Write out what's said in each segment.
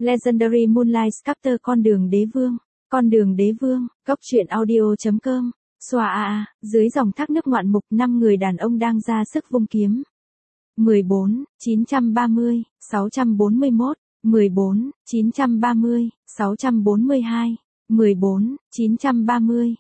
Legendary Moonlight Sculptor con đường đế vương, góc truyện audio.com, xoa dưới dòng thác nước ngoạn mục 5 người đàn ông đang ra sức vung kiếm. 14, 930, 641, 14, 930, 642, 14, 930,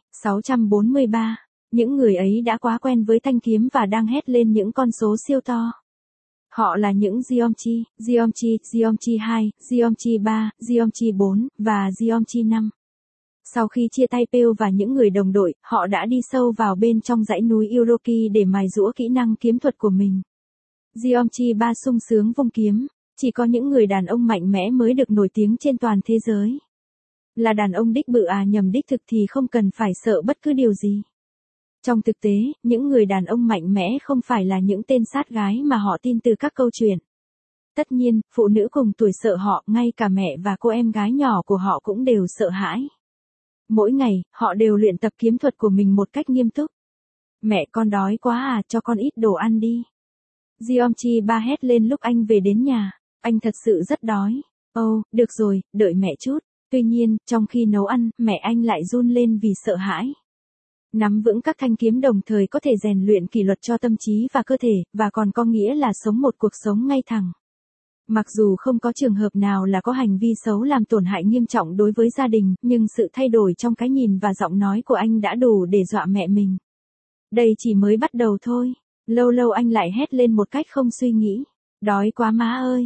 643. Những người ấy đã quá quen với thanh kiếm và đang hét lên những con số siêu to. Họ là những Geomchi, Geomchi 2, Geomchi 3, Geomchi 4, và Geomchi 5. Sau khi chia tay Pale và những người đồng đội, họ đã đi sâu vào bên trong dãy núi Uroki để mài giũa kỹ năng kiếm thuật của mình. Geomchi 3 sung sướng vung kiếm, chỉ có những người đàn ông mạnh mẽ mới được nổi tiếng trên toàn thế giới. Là đàn ông đích bự nhầm đích thực thì không cần phải sợ bất cứ điều gì. Trong thực tế, những người đàn ông mạnh mẽ không phải là những tên sát gái mà họ tin từ các câu chuyện. Tất nhiên, phụ nữ cùng tuổi sợ họ, ngay cả mẹ và cô em gái nhỏ của họ cũng đều sợ hãi. Mỗi ngày, họ đều luyện tập kiếm thuật của mình một cách nghiêm túc. Mẹ con đói quá cho con ít đồ ăn đi. Geomchi 3 hét lên lúc anh về đến nhà, anh thật sự rất đói. Được rồi, đợi mẹ chút. Tuy nhiên, trong khi nấu ăn, mẹ anh lại run lên vì sợ hãi. Nắm vững các thanh kiếm đồng thời có thể rèn luyện kỷ luật cho tâm trí và cơ thể, và còn có nghĩa là sống một cuộc sống ngay thẳng. Mặc dù không có trường hợp nào là có hành vi xấu làm tổn hại nghiêm trọng đối với gia đình, nhưng sự thay đổi trong cái nhìn và giọng nói của anh đã đủ để dọa mẹ mình. Đây chỉ mới bắt đầu thôi. Lâu lâu anh lại hét lên một cách không suy nghĩ. Đói quá má ơi,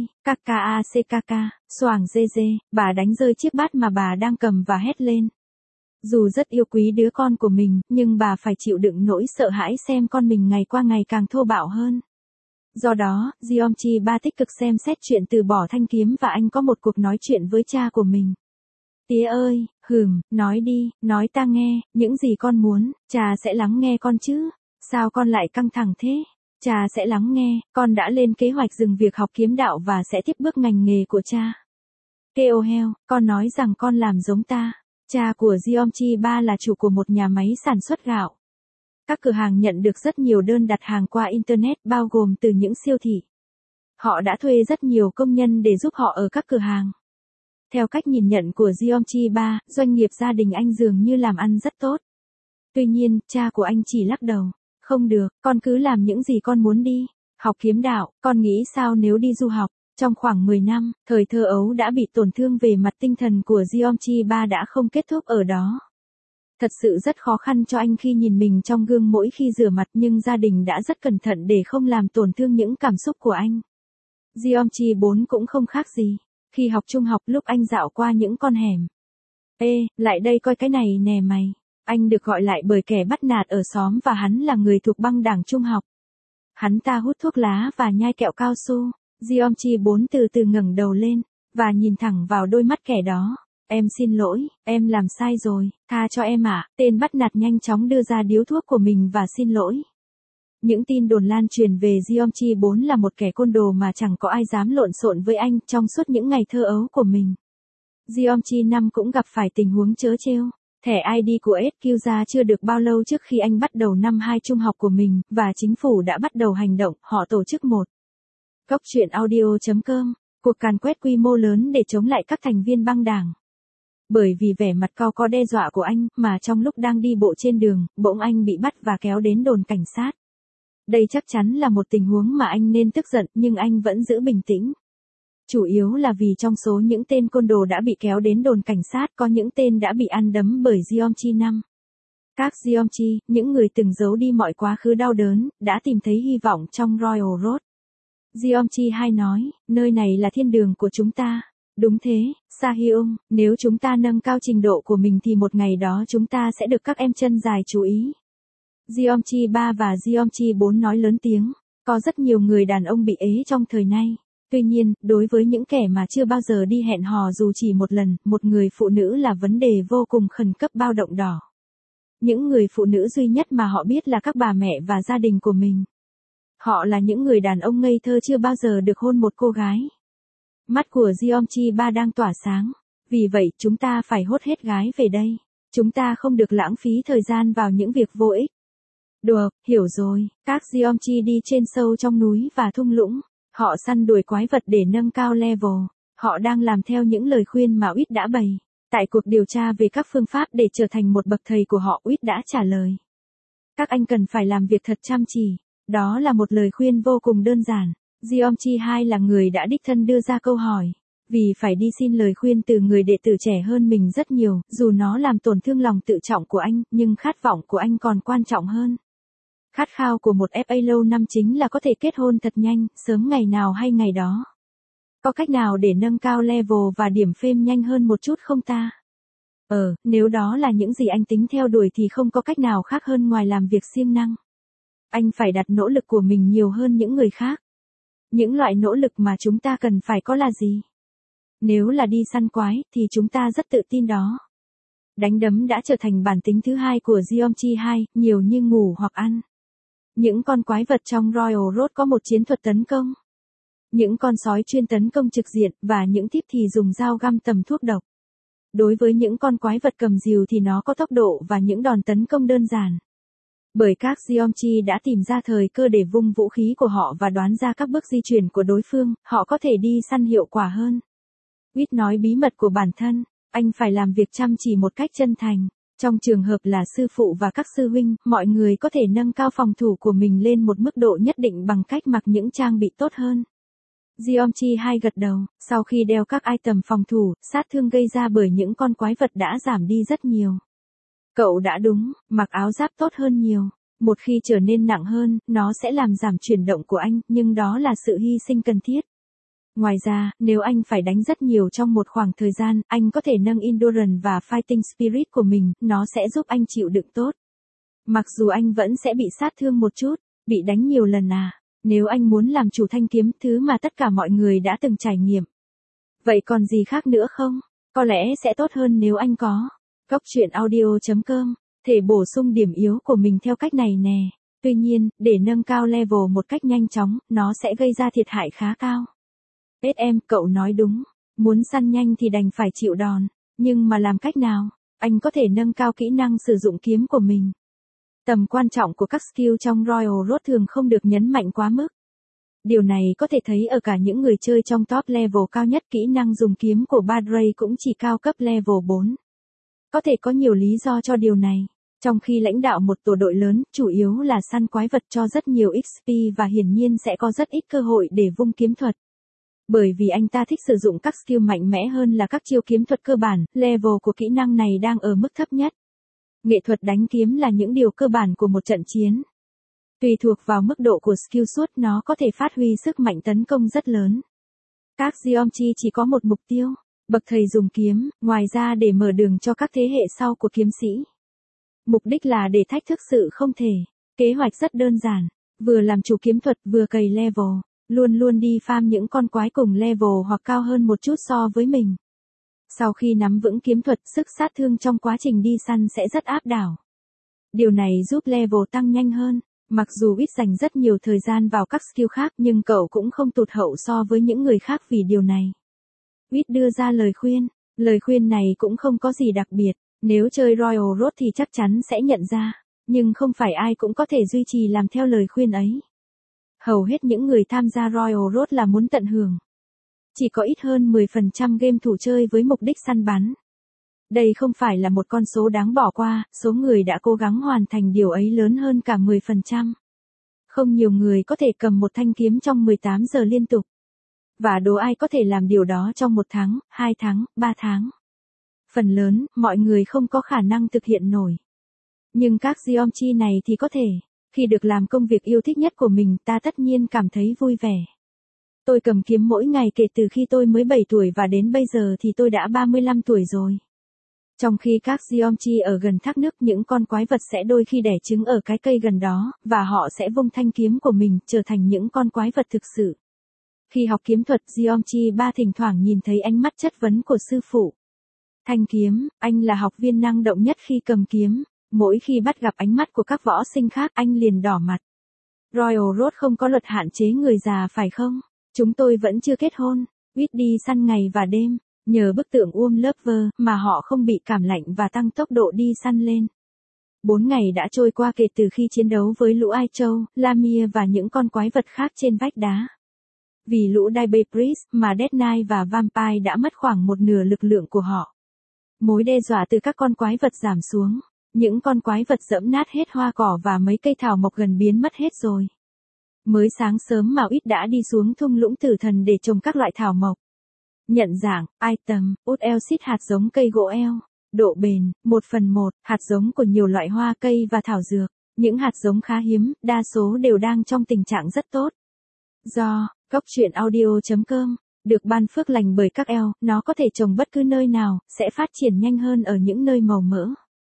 kaka, xoàng dê, bà đánh rơi chiếc bát mà bà đang cầm và hét lên. Dù rất yêu quý đứa con của mình, nhưng bà phải chịu đựng nỗi sợ hãi xem con mình ngày qua ngày càng thô bạo hơn. Do đó, Geomchi 3 tích cực xem xét chuyện từ bỏ thanh kiếm và anh có một cuộc nói chuyện với cha của mình. Tía ơi, nói đi, nói ta nghe, những gì con muốn, cha sẽ lắng nghe con chứ. Sao con lại căng thẳng thế? Cha sẽ lắng nghe, con đã lên kế hoạch dừng việc học kiếm đạo và sẽ tiếp bước ngành nghề của cha. Kêu heo, con nói rằng con làm giống ta. Cha của Geomchi 3 là chủ của một nhà máy sản xuất gạo. Các cửa hàng nhận được rất nhiều đơn đặt hàng qua Internet bao gồm từ những siêu thị. Họ đã thuê rất nhiều công nhân để giúp họ ở các cửa hàng. Theo cách nhìn nhận của Geomchi 3, doanh nghiệp gia đình anh dường như làm ăn rất tốt. Tuy nhiên, cha của anh chỉ lắc đầu. Không được, con cứ làm những gì con muốn đi. Học kiếm đạo, con nghĩ sao nếu đi du học? Trong khoảng 10 năm, thời thơ ấu đã bị tổn thương về mặt tinh thần của Geomchi 3 đã không kết thúc ở đó. Thật sự rất khó khăn cho anh khi nhìn mình trong gương mỗi khi rửa mặt, nhưng gia đình đã rất cẩn thận để không làm tổn thương những cảm xúc của anh. Geomchi 4 cũng không khác gì. Khi học trung học lúc anh dạo qua những con hẻm. Ê, lại đây coi cái này nè mày. Anh được gọi lại bởi kẻ bắt nạt ở xóm và hắn là người thuộc băng đảng trung học. Hắn ta hút thuốc lá và nhai kẹo cao su. Geomchi 4 từ từ ngẩng đầu lên, và nhìn thẳng vào đôi mắt kẻ đó. Em xin lỗi, em làm sai rồi, tha cho em ạ. Tên bắt nạt nhanh chóng đưa ra điếu thuốc của mình và xin lỗi. Những tin đồn lan truyền về Geomchi 4 là một kẻ côn đồ mà chẳng có ai dám lộn xộn với anh trong suốt những ngày thơ ấu của mình. Geomchi 5 cũng gặp phải tình huống trớ trêu. Thẻ ID của SQ ra chưa được bao lâu trước khi anh bắt đầu năm 2 trung học của mình, và chính phủ đã bắt đầu hành động, họ tổ chức một góc truyện audio.com, cuộc càn quét quy mô lớn để chống lại các thành viên băng đảng. Bởi vì vẻ mặt cau có đe dọa của anh, mà trong lúc đang đi bộ trên đường, bỗng anh bị bắt và kéo đến đồn cảnh sát. Đây chắc chắn là một tình huống mà anh nên tức giận, nhưng anh vẫn giữ bình tĩnh. Chủ yếu là vì trong số những tên côn đồ đã bị kéo đến đồn cảnh sát có những tên đã bị ăn đấm bởi Geomchi 5. Các Geomchi, những người từng giấu đi mọi quá khứ đau đớn, đã tìm thấy hy vọng trong Royal Road. Geomchi 2 nói, nơi này là thiên đường của chúng ta. Đúng thế, Sahyung, nếu chúng ta nâng cao trình độ của mình thì một ngày đó chúng ta sẽ được các em chân dài chú ý. Geomchi 3 và Geomchi 4 nói lớn tiếng, có rất nhiều người đàn ông bị ế trong thời nay. Tuy nhiên, đối với những kẻ mà chưa bao giờ đi hẹn hò dù chỉ một lần, một người phụ nữ là vấn đề vô cùng khẩn cấp bao động đỏ. Những người phụ nữ duy nhất mà họ biết là các bà mẹ và gia đình của mình. Họ là những người đàn ông ngây thơ chưa bao giờ được hôn một cô gái. Mắt của Geomchi 3 đang tỏa sáng. Vì vậy, chúng ta phải hốt hết gái về đây. Chúng ta không được lãng phí thời gian vào những việc vô ích. Được, hiểu rồi. Các Geomchi đi trên sâu trong núi và thung lũng. Họ săn đuổi quái vật để nâng cao level. Họ đang làm theo những lời khuyên mà Uyết đã bày. Tại cuộc điều tra về các phương pháp để trở thành một bậc thầy của họ, Uyết đã trả lời. Các anh cần phải làm việc thật chăm chỉ. Đó là một lời khuyên vô cùng đơn giản. Jeongchi 2 là người đã đích thân đưa ra câu hỏi. Vì phải đi xin lời khuyên từ người đệ tử trẻ hơn mình rất nhiều, dù nó làm tổn thương lòng tự trọng của anh, nhưng khát vọng của anh còn quan trọng hơn. Khát khao của một FA lâu năm chính là có thể kết hôn thật nhanh, sớm ngày nào hay ngày đó. Có cách nào để nâng cao level và điểm fame nhanh hơn một chút không ta? Nếu đó là những gì anh tính theo đuổi thì không có cách nào khác hơn ngoài làm việc siêng năng. Anh phải đặt nỗ lực của mình nhiều hơn những người khác. Những loại nỗ lực mà chúng ta cần phải có là gì? Nếu là đi săn quái, thì chúng ta rất tự tin đó. Đánh đấm đã trở thành bản tính thứ hai của Jeongchi 2, nhiều như ngủ hoặc ăn. Những con quái vật trong Royal Road có một chiến thuật tấn công. Những con sói chuyên tấn công trực diện, và những thiếp thì dùng dao găm tầm thuốc độc. Đối với những con quái vật cầm rìu thì nó có tốc độ và những đòn tấn công đơn giản. Bởi các Jeongchi đã tìm ra thời cơ để vung vũ khí của họ và đoán ra các bước di chuyển của đối phương, họ có thể đi săn hiệu quả hơn. Uyết nói bí mật của bản thân, anh phải làm việc chăm chỉ một cách chân thành. Trong trường hợp là sư phụ và các sư huynh, mọi người có thể nâng cao phòng thủ của mình lên một mức độ nhất định bằng cách mặc những trang bị tốt hơn. Jeongchi 2 gật đầu, sau khi đeo các item phòng thủ, sát thương gây ra bởi những con quái vật đã giảm đi rất nhiều. Cậu đã đúng, mặc áo giáp tốt hơn nhiều. Một khi trở nên nặng hơn, nó sẽ làm giảm chuyển động của anh, nhưng đó là sự hy sinh cần thiết. Ngoài ra, nếu anh phải đánh rất nhiều trong một khoảng thời gian, anh có thể nâng endurance và fighting spirit của mình, nó sẽ giúp anh chịu đựng tốt. Mặc dù anh vẫn sẽ bị sát thương một chút, bị đánh nhiều lần nếu anh muốn làm chủ thanh kiếm, thứ mà tất cả mọi người đã từng trải nghiệm. Vậy còn gì khác nữa không? Có lẽ sẽ tốt hơn nếu anh có. Goctruyện.audio.com, thể bổ sung điểm yếu của mình theo cách này nè. Tuy nhiên, để nâng cao level một cách nhanh chóng, nó sẽ gây ra thiệt hại khá cao. SM, cậu nói đúng. Muốn săn nhanh thì đành phải chịu đòn. Nhưng mà làm cách nào? Anh có thể nâng cao kỹ năng sử dụng kiếm của mình. Tầm quan trọng của các skill trong Royal Road thường không được nhấn mạnh quá mức. Điều này có thể thấy ở cả những người chơi trong top level cao nhất. Kỹ năng dùng kiếm của Badray cũng chỉ cao cấp level 4. Có thể có nhiều lý do cho điều này. Trong khi lãnh đạo một tổ đội lớn, chủ yếu là săn quái vật cho rất nhiều XP và hiển nhiên sẽ có rất ít cơ hội để vung kiếm thuật. Bởi vì anh ta thích sử dụng các skill mạnh mẽ hơn là các chiêu kiếm thuật cơ bản, level của kỹ năng này đang ở mức thấp nhất. Nghệ thuật đánh kiếm là những điều cơ bản của một trận chiến. Tùy thuộc vào mức độ của skill suốt, nó có thể phát huy sức mạnh tấn công rất lớn. Các Jeongchi chỉ có một mục tiêu, bậc thầy dùng kiếm, ngoài ra để mở đường cho các thế hệ sau của kiếm sĩ. Mục đích là để thách thức sự không thể. Kế hoạch rất đơn giản, vừa làm chủ kiếm thuật vừa cày level, luôn luôn đi farm những con quái cùng level hoặc cao hơn một chút so với mình. Sau khi nắm vững kiếm thuật, sức sát thương trong quá trình đi săn sẽ rất áp đảo. Điều này giúp level tăng nhanh hơn. Mặc dù ít dành rất nhiều thời gian vào các skill khác, nhưng cậu cũng không tụt hậu so với những người khác vì điều này. Uyết đưa ra lời khuyên. Lời khuyên này cũng không có gì đặc biệt. Nếu chơi Royal Road thì chắc chắn sẽ nhận ra. Nhưng không phải ai cũng có thể duy trì làm theo lời khuyên ấy. Hầu hết những người tham gia Royal Road là muốn tận hưởng. Chỉ có ít hơn 10% game thủ chơi với mục đích săn bắn. Đây không phải là một con số đáng bỏ qua, số người đã cố gắng hoàn thành điều ấy lớn hơn cả 10%. Không nhiều người có thể cầm một thanh kiếm trong 18 giờ liên tục. Và đố ai có thể làm điều đó trong 1 tháng, 2 tháng, 3 tháng. Phần lớn, mọi người không có khả năng thực hiện nổi. Nhưng các Jeongchi này thì có thể. Khi được làm công việc yêu thích nhất của mình, ta tất nhiên cảm thấy vui vẻ. Tôi cầm kiếm mỗi ngày kể từ khi tôi mới 7 tuổi và đến bây giờ thì tôi đã 35 tuổi rồi. Trong khi các Jeongchi ở gần thác nước, những con quái vật sẽ đôi khi đẻ trứng ở cái cây gần đó, và họ sẽ vung thanh kiếm của mình, trở thành những con quái vật thực sự. Khi học kiếm thuật, Jeongchi 3 thỉnh thoảng nhìn thấy ánh mắt chất vấn của sư phụ. Thanh kiếm, anh là học viên năng động nhất khi cầm kiếm. Mỗi khi bắt gặp ánh mắt của các võ sinh khác, anh liền đỏ mặt. Royal Road không có luật hạn chế người già phải không? Chúng tôi vẫn chưa kết hôn. Uyết đi săn ngày và đêm. Nhờ bức tượng Lover mà họ không bị cảm lạnh và tăng tốc độ đi săn lên. 4 ngày đã trôi qua kể từ khi chiến đấu với lũ Ai Châu, Lamia và những con quái vật khác trên vách đá. Vì lũ Dire Beast mà Death Knight và Vampire đã mất khoảng một nửa lực lượng của họ. Mối đe dọa từ các con quái vật giảm xuống. Những con quái vật dẫm nát hết hoa cỏ và mấy cây thảo mộc gần biến mất hết rồi. Mới sáng sớm mà Uyết đã đi xuống thung lũng tử thần để trồng các loại thảo mộc. Nhận dạng, item, Wood Elsit hạt giống cây gỗ eo. Độ bền, 1/1, hạt giống của nhiều loại hoa cây và thảo dược. Những hạt giống khá hiếm, đa số đều đang trong tình trạng rất tốt. Do, goctruyện.audio.com, được ban phước lành bởi các eo, nó có thể trồng bất cứ nơi nào, sẽ phát triển nhanh hơn ở những nơi màu mỡ.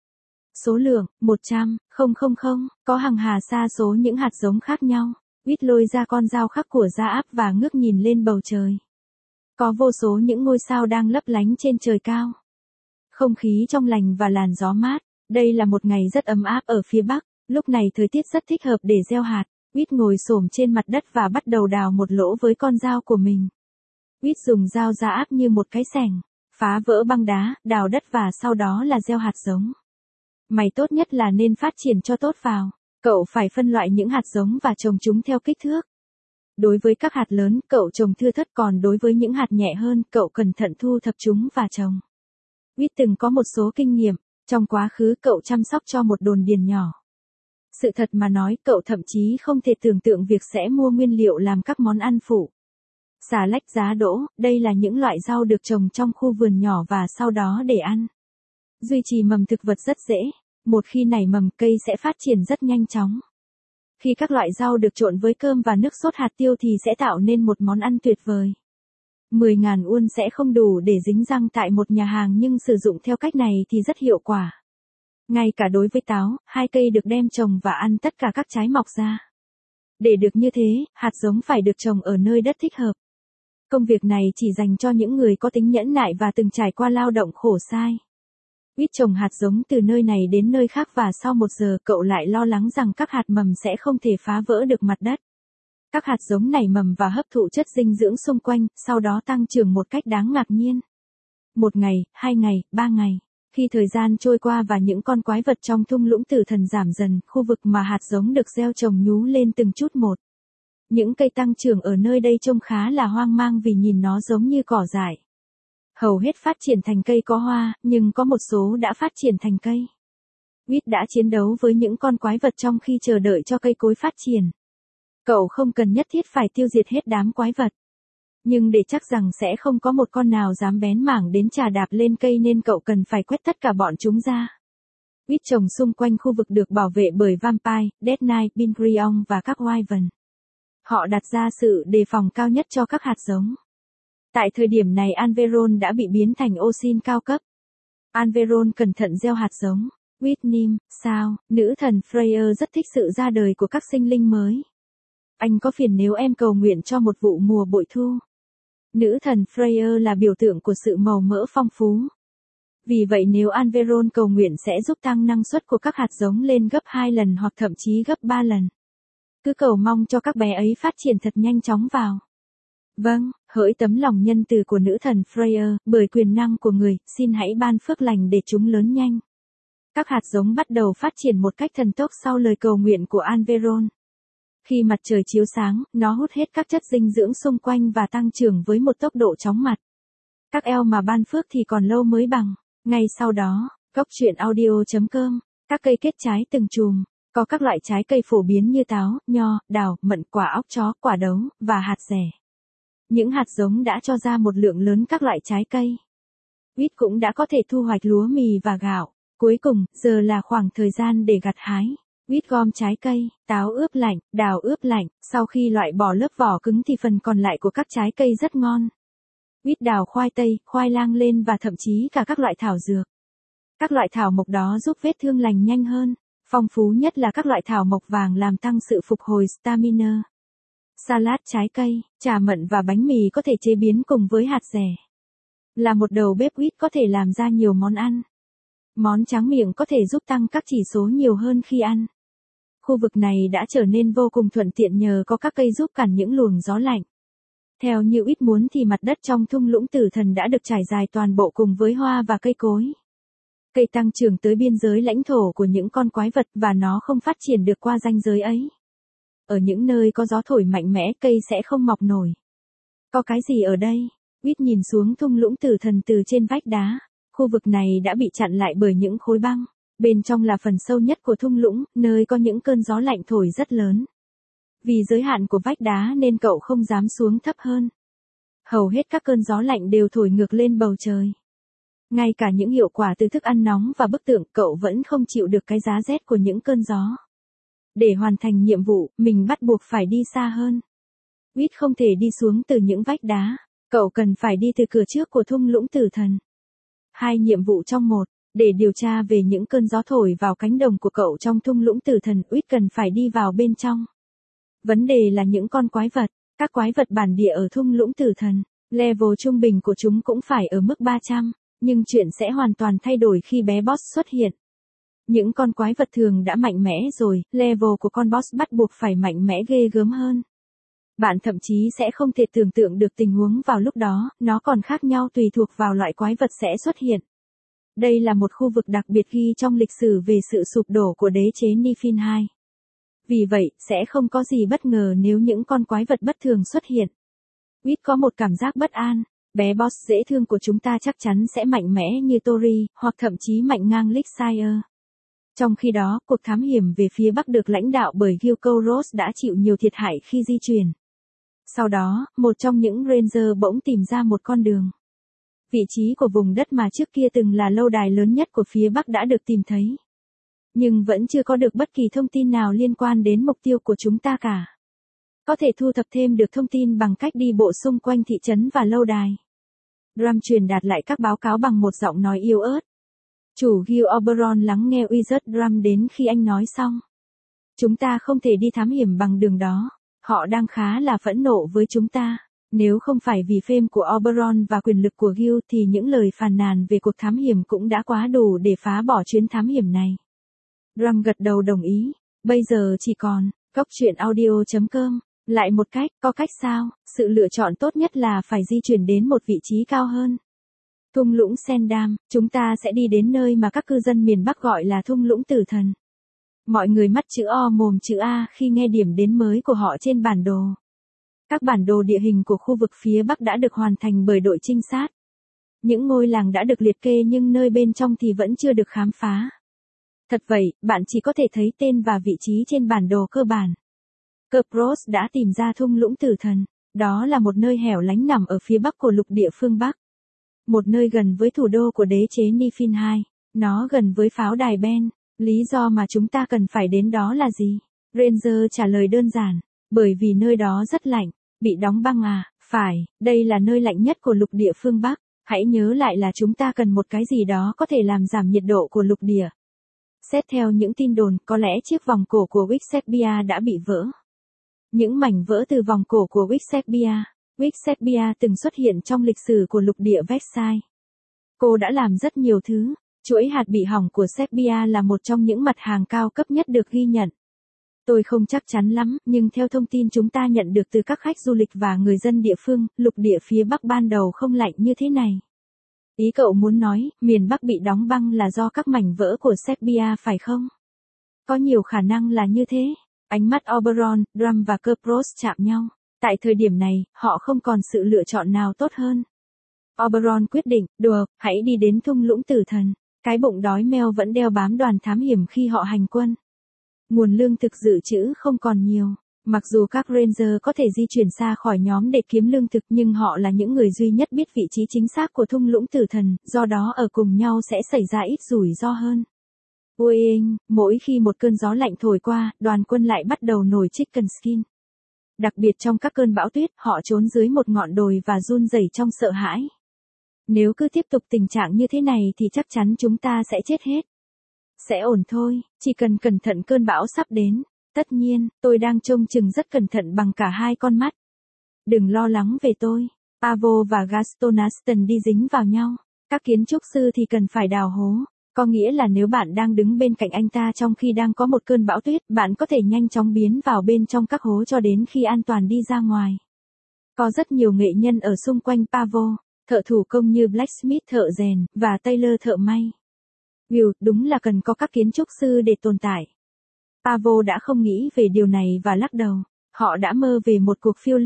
Số lượng, 100, 000, có hàng hà sa số những hạt giống khác nhau. Uyết lôi ra con dao khắc của Gia Áp và ngước nhìn lên bầu trời. Có vô số những ngôi sao đang lấp lánh trên trời cao. Không khí trong lành và làn gió mát. Đây là một ngày rất ấm áp ở phía Bắc. Lúc này thời tiết rất thích hợp để gieo hạt. Uyết ngồi xổm trên mặt đất và bắt đầu đào một lỗ với con dao của mình. Uyết dùng dao Gia Áp như một cái xẻng, phá vỡ băng đá, đào đất và sau đó là gieo hạt giống. Mày tốt nhất là nên phát triển cho tốt vào. Cậu phải phân loại những hạt giống và trồng chúng theo kích thước. Đối với các hạt lớn, cậu trồng thưa thớt, còn đối với những hạt nhẹ hơn, cậu cẩn thận thu thập chúng và trồng. Uyết từng có một số kinh nghiệm, trong quá khứ cậu chăm sóc cho một đồn điền nhỏ. Sự thật mà nói, cậu thậm chí không thể tưởng tượng việc sẽ mua nguyên liệu làm các món ăn phụ. Xà lách, giá đỗ, đây là những loại rau được trồng trong khu vườn nhỏ và sau đó để ăn. Duy trì mầm thực vật rất dễ. Một khi nảy mầm, cây sẽ phát triển rất nhanh chóng. Khi các loại rau được trộn với cơm và nước sốt hạt tiêu thì sẽ tạo nên một món ăn tuyệt vời. 10.000 won sẽ không đủ để dính răng tại một nhà hàng, nhưng sử dụng theo cách này thì rất hiệu quả. Ngay cả đối với táo, 2 cây được đem trồng và ăn tất cả các trái mọc ra. Để được như thế, hạt giống phải được trồng ở nơi đất thích hợp. Công việc này chỉ dành cho những người có tính nhẫn nại và từng trải qua lao động khổ sai. Uyết trồng hạt giống từ nơi này đến nơi khác và sau 1 giờ cậu lại lo lắng rằng các hạt mầm sẽ không thể phá vỡ được mặt đất. Các hạt giống nảy mầm và hấp thụ chất dinh dưỡng xung quanh, sau đó tăng trưởng một cách đáng ngạc nhiên. 1 ngày, 2 ngày, 3 ngày. Khi thời gian trôi qua và những con quái vật trong thung lũng tử thần giảm dần, khu vực mà hạt giống được gieo trồng nhú lên từng chút một. Những cây tăng trưởng ở nơi đây trông khá là hoang mang vì nhìn nó giống như cỏ dại. Hầu hết phát triển thành cây có hoa, nhưng có một số đã phát triển thành cây. Uyết đã chiến đấu với những con quái vật trong khi chờ đợi cho cây cối phát triển. Cậu không cần nhất thiết phải tiêu diệt hết đám quái vật. Nhưng để chắc rằng sẽ không có một con nào dám bén mảng đến chà đạp lên cây nên cậu cần phải quét tất cả bọn chúng ra. Uyết trồng xung quanh khu vực được bảo vệ bởi Vampire, Death Knight, Bingrion và các Wyvern. Họ đặt ra sự đề phòng cao nhất cho các hạt giống. Tại thời điểm này Anveron đã bị biến thành Osin cao cấp. Anveron cẩn thận gieo hạt giống. Whitnim, sao, nữ thần Freya rất thích sự ra đời của các sinh linh mới. Anh có phiền nếu em cầu nguyện cho một vụ mùa bội thu. Nữ thần Freya là biểu tượng của sự màu mỡ phong phú. Vì vậy nếu Anveron cầu nguyện sẽ giúp tăng năng suất của các hạt giống lên gấp 2 lần hoặc thậm chí gấp 3 lần. Cứ cầu mong cho các bé ấy phát triển thật nhanh chóng vào. Vâng, hỡi tấm lòng nhân từ của nữ thần Freya, bởi quyền năng của người, xin hãy ban phước lành để chúng lớn nhanh. Các hạt giống bắt đầu phát triển một cách thần tốc sau lời cầu nguyện của Anveron. Khi mặt trời chiếu sáng, nó hút hết các chất dinh dưỡng xung quanh và tăng trưởng với một tốc độ chóng mặt. Các eo mà ban phước thì còn lâu mới bằng. Ngay sau đó, goctruyện.audio.com, các cây kết trái từng chùm. Có các loại trái cây phổ biến như táo, nho, đào, mận, quả óc chó, quả đấu, và hạt dẻ. Những hạt giống đã cho ra một lượng lớn các loại trái cây. Uyết cũng đã có thể thu hoạch lúa mì và gạo. Cuối cùng, giờ là khoảng thời gian để gặt hái. Uyết gom trái cây, táo ướp lạnh, đào ướp lạnh, sau khi loại bỏ lớp vỏ cứng thì phần còn lại của các trái cây rất ngon. Uyết đào khoai tây, khoai lang lên và thậm chí cả các loại thảo dược. Các loại thảo mộc đó giúp vết thương lành nhanh hơn. Phong phú nhất là các loại thảo mộc vàng làm tăng sự phục hồi stamina. Salad trái cây, trà mận và bánh mì có thể chế biến cùng với hạt dẻ. Là một đầu bếp, Uyết có thể làm ra nhiều món ăn. Món tráng miệng có thể giúp tăng các chỉ số nhiều hơn khi ăn. Khu vực này đã trở nên vô cùng thuận tiện nhờ có các cây giúp cản những luồng gió lạnh. Theo như Uyết muốn thì mặt đất trong thung lũng tử thần đã được trải dài toàn bộ cùng với hoa và cây cối. Cây tăng trưởng tới biên giới lãnh thổ của những con quái vật và nó không phát triển được qua ranh giới ấy. Ở những nơi có gió thổi mạnh mẽ cây sẽ không mọc nổi. Có cái gì ở đây? Whit nhìn xuống thung lũng tử thần từ trên vách đá. Khu vực này đã bị chặn lại bởi những khối băng. Bên trong là phần sâu nhất của thung lũng, nơi có những cơn gió lạnh thổi rất lớn. Vì giới hạn của vách đá nên cậu không dám xuống thấp hơn. Hầu hết các cơn gió lạnh đều thổi ngược lên bầu trời. Ngay cả những hiệu quả từ thức ăn nóng và bức tượng cậu vẫn không chịu được cái giá rét của những cơn gió. Để hoàn thành nhiệm vụ, mình bắt buộc phải đi xa hơn. Whit không thể đi xuống từ những vách đá. Cậu cần phải đi từ cửa trước của thung lũng tử thần. 2 nhiệm vụ trong một. Để điều tra về những cơn gió thổi vào cánh đồng của cậu trong thung lũng tử thần, Whit cần phải đi vào bên trong. Vấn đề là những con quái vật, các quái vật bản địa ở thung lũng tử thần. Level trung bình của chúng cũng phải ở mức 300, nhưng chuyện sẽ hoàn toàn thay đổi khi bé boss xuất hiện. Những con quái vật thường đã mạnh mẽ rồi, level của con boss bắt buộc phải mạnh mẽ ghê gớm hơn. Bạn thậm chí sẽ không thể tưởng tượng được tình huống vào lúc đó, nó còn khác nhau tùy thuộc vào loại quái vật sẽ xuất hiện. Đây là một khu vực đặc biệt ghi trong lịch sử về sự sụp đổ của đế chế Niflheim 2. Vì vậy, sẽ không có gì bất ngờ nếu những con quái vật bất thường xuất hiện. Whit có một cảm giác bất an, bé boss dễ thương của chúng ta chắc chắn sẽ mạnh mẽ như Tori, hoặc thậm chí mạnh ngang Lixire. Trong khi đó, cuộc thám hiểm về phía Bắc được lãnh đạo bởi Gilco Ross đã chịu nhiều thiệt hại khi di chuyển. Sau đó, một trong những Ranger bỗng tìm ra một con đường. Vị trí của vùng đất mà trước kia từng là lâu đài lớn nhất của phía Bắc đã được tìm thấy. Nhưng vẫn chưa có được bất kỳ thông tin nào liên quan đến mục tiêu của chúng ta cả. Có thể thu thập thêm được thông tin bằng cách đi bộ xung quanh thị trấn và lâu đài. Drum truyền đạt lại các báo cáo bằng một giọng nói yếu ớt. Chủ Gil Oberon lắng nghe Wizard Drum đến khi anh nói xong. Chúng ta không thể đi thám hiểm bằng đường đó. Họ đang khá là phẫn nộ với chúng ta. Nếu không phải vì fame của Oberon và quyền lực của Gil thì những lời phàn nàn về cuộc thám hiểm cũng đã quá đủ để phá bỏ chuyến thám hiểm này. Drum gật đầu đồng ý. Bây giờ chỉ còn, goctruyện.audio.com. Lại một cách, có cách sao? Sự lựa chọn tốt nhất là phải di chuyển đến một vị trí cao hơn. Thung lũng Sendam, chúng ta sẽ đi đến nơi mà các cư dân miền Bắc gọi là thung lũng tử thần. Mọi người mắt chữ O mồm chữ A khi nghe điểm đến mới của họ trên bản đồ. Các bản đồ địa hình của khu vực phía Bắc đã được hoàn thành bởi đội trinh sát. Những ngôi làng đã được liệt kê nhưng nơi bên trong thì vẫn chưa được khám phá. Thật vậy, bạn chỉ có thể thấy tên và vị trí trên bản đồ cơ bản. Kerberos đã tìm ra thung lũng tử thần. Đó là một nơi hẻo lánh nằm ở phía bắc của lục địa phương Bắc. Một nơi gần với thủ đô của đế chế Niflheim 2. Nó gần với pháo đài Ben. Lý do mà chúng ta cần phải đến đó là gì? Ranger trả lời đơn giản. Bởi vì nơi đó rất lạnh. Bị đóng băng à? Phải, đây là nơi lạnh nhất của lục địa phương Bắc. Hãy nhớ lại là chúng ta cần một cái gì đó có thể làm giảm nhiệt độ của lục địa. Xét theo những tin đồn, có lẽ chiếc vòng cổ của Wixsepia đã bị vỡ. Những mảnh vỡ từ vòng cổ của Wixsepia. Wixsepia từng xuất hiện trong lịch sử của lục địa Versailles. Cô đã làm rất nhiều thứ. Chuỗi hạt bị hỏng của Sepia là một trong những mặt hàng cao cấp nhất được ghi nhận. Tôi không chắc chắn lắm, nhưng theo thông tin chúng ta nhận được từ các khách du lịch và người dân địa phương, lục địa phía Bắc ban đầu không lạnh như thế này. Ý cậu muốn nói, miền Bắc bị đóng băng là do các mảnh vỡ của Sepia phải không? Có nhiều khả năng là như thế. Ánh mắt Oberon, Drum và Kerberos chạm nhau. Tại thời điểm này, họ không còn sự lựa chọn nào tốt hơn. Oberon quyết định, được, hãy đi đến thung lũng tử thần. Cái bụng đói meo vẫn đeo bám đoàn thám hiểm khi họ hành quân. Nguồn lương thực dự trữ không còn nhiều. Mặc dù các Ranger có thể di chuyển xa khỏi nhóm để kiếm lương thực nhưng họ là những người duy nhất biết vị trí chính xác của thung lũng tử thần, do đó ở cùng nhau sẽ xảy ra ít rủi ro hơn. Boeing, mỗi khi một cơn gió lạnh thổi qua, đoàn quân lại bắt đầu nổi chicken skin. Đặc biệt trong các cơn bão tuyết, họ trốn dưới một ngọn đồi và run rẩy trong sợ hãi. Nếu cứ tiếp tục tình trạng như thế này thì chắc chắn chúng ta sẽ chết hết. Sẽ ổn thôi, chỉ cần cẩn thận cơn bão sắp đến. Tất nhiên, tôi đang trông chừng rất cẩn thận bằng cả hai con mắt. Đừng lo lắng về tôi. Pavo và Gaston Aston đi dính vào nhau. Các kiến trúc sư thì cần phải đào hố. Có nghĩa là nếu bạn đang đứng bên cạnh anh ta trong khi đang có một cơn bão tuyết, bạn có thể nhanh chóng biến vào bên trong các hố cho đến khi an toàn đi ra ngoài. Có rất nhiều nghệ nhân ở xung quanh Pavo, thợ thủ công như Blacksmith thợ rèn, và Taylor thợ may. Will, đúng là cần có các kiến trúc sư để tồn tại. Pavo đã không nghĩ về điều này và lắc đầu. Họ đã mơ về một cuộc phiêu lưu.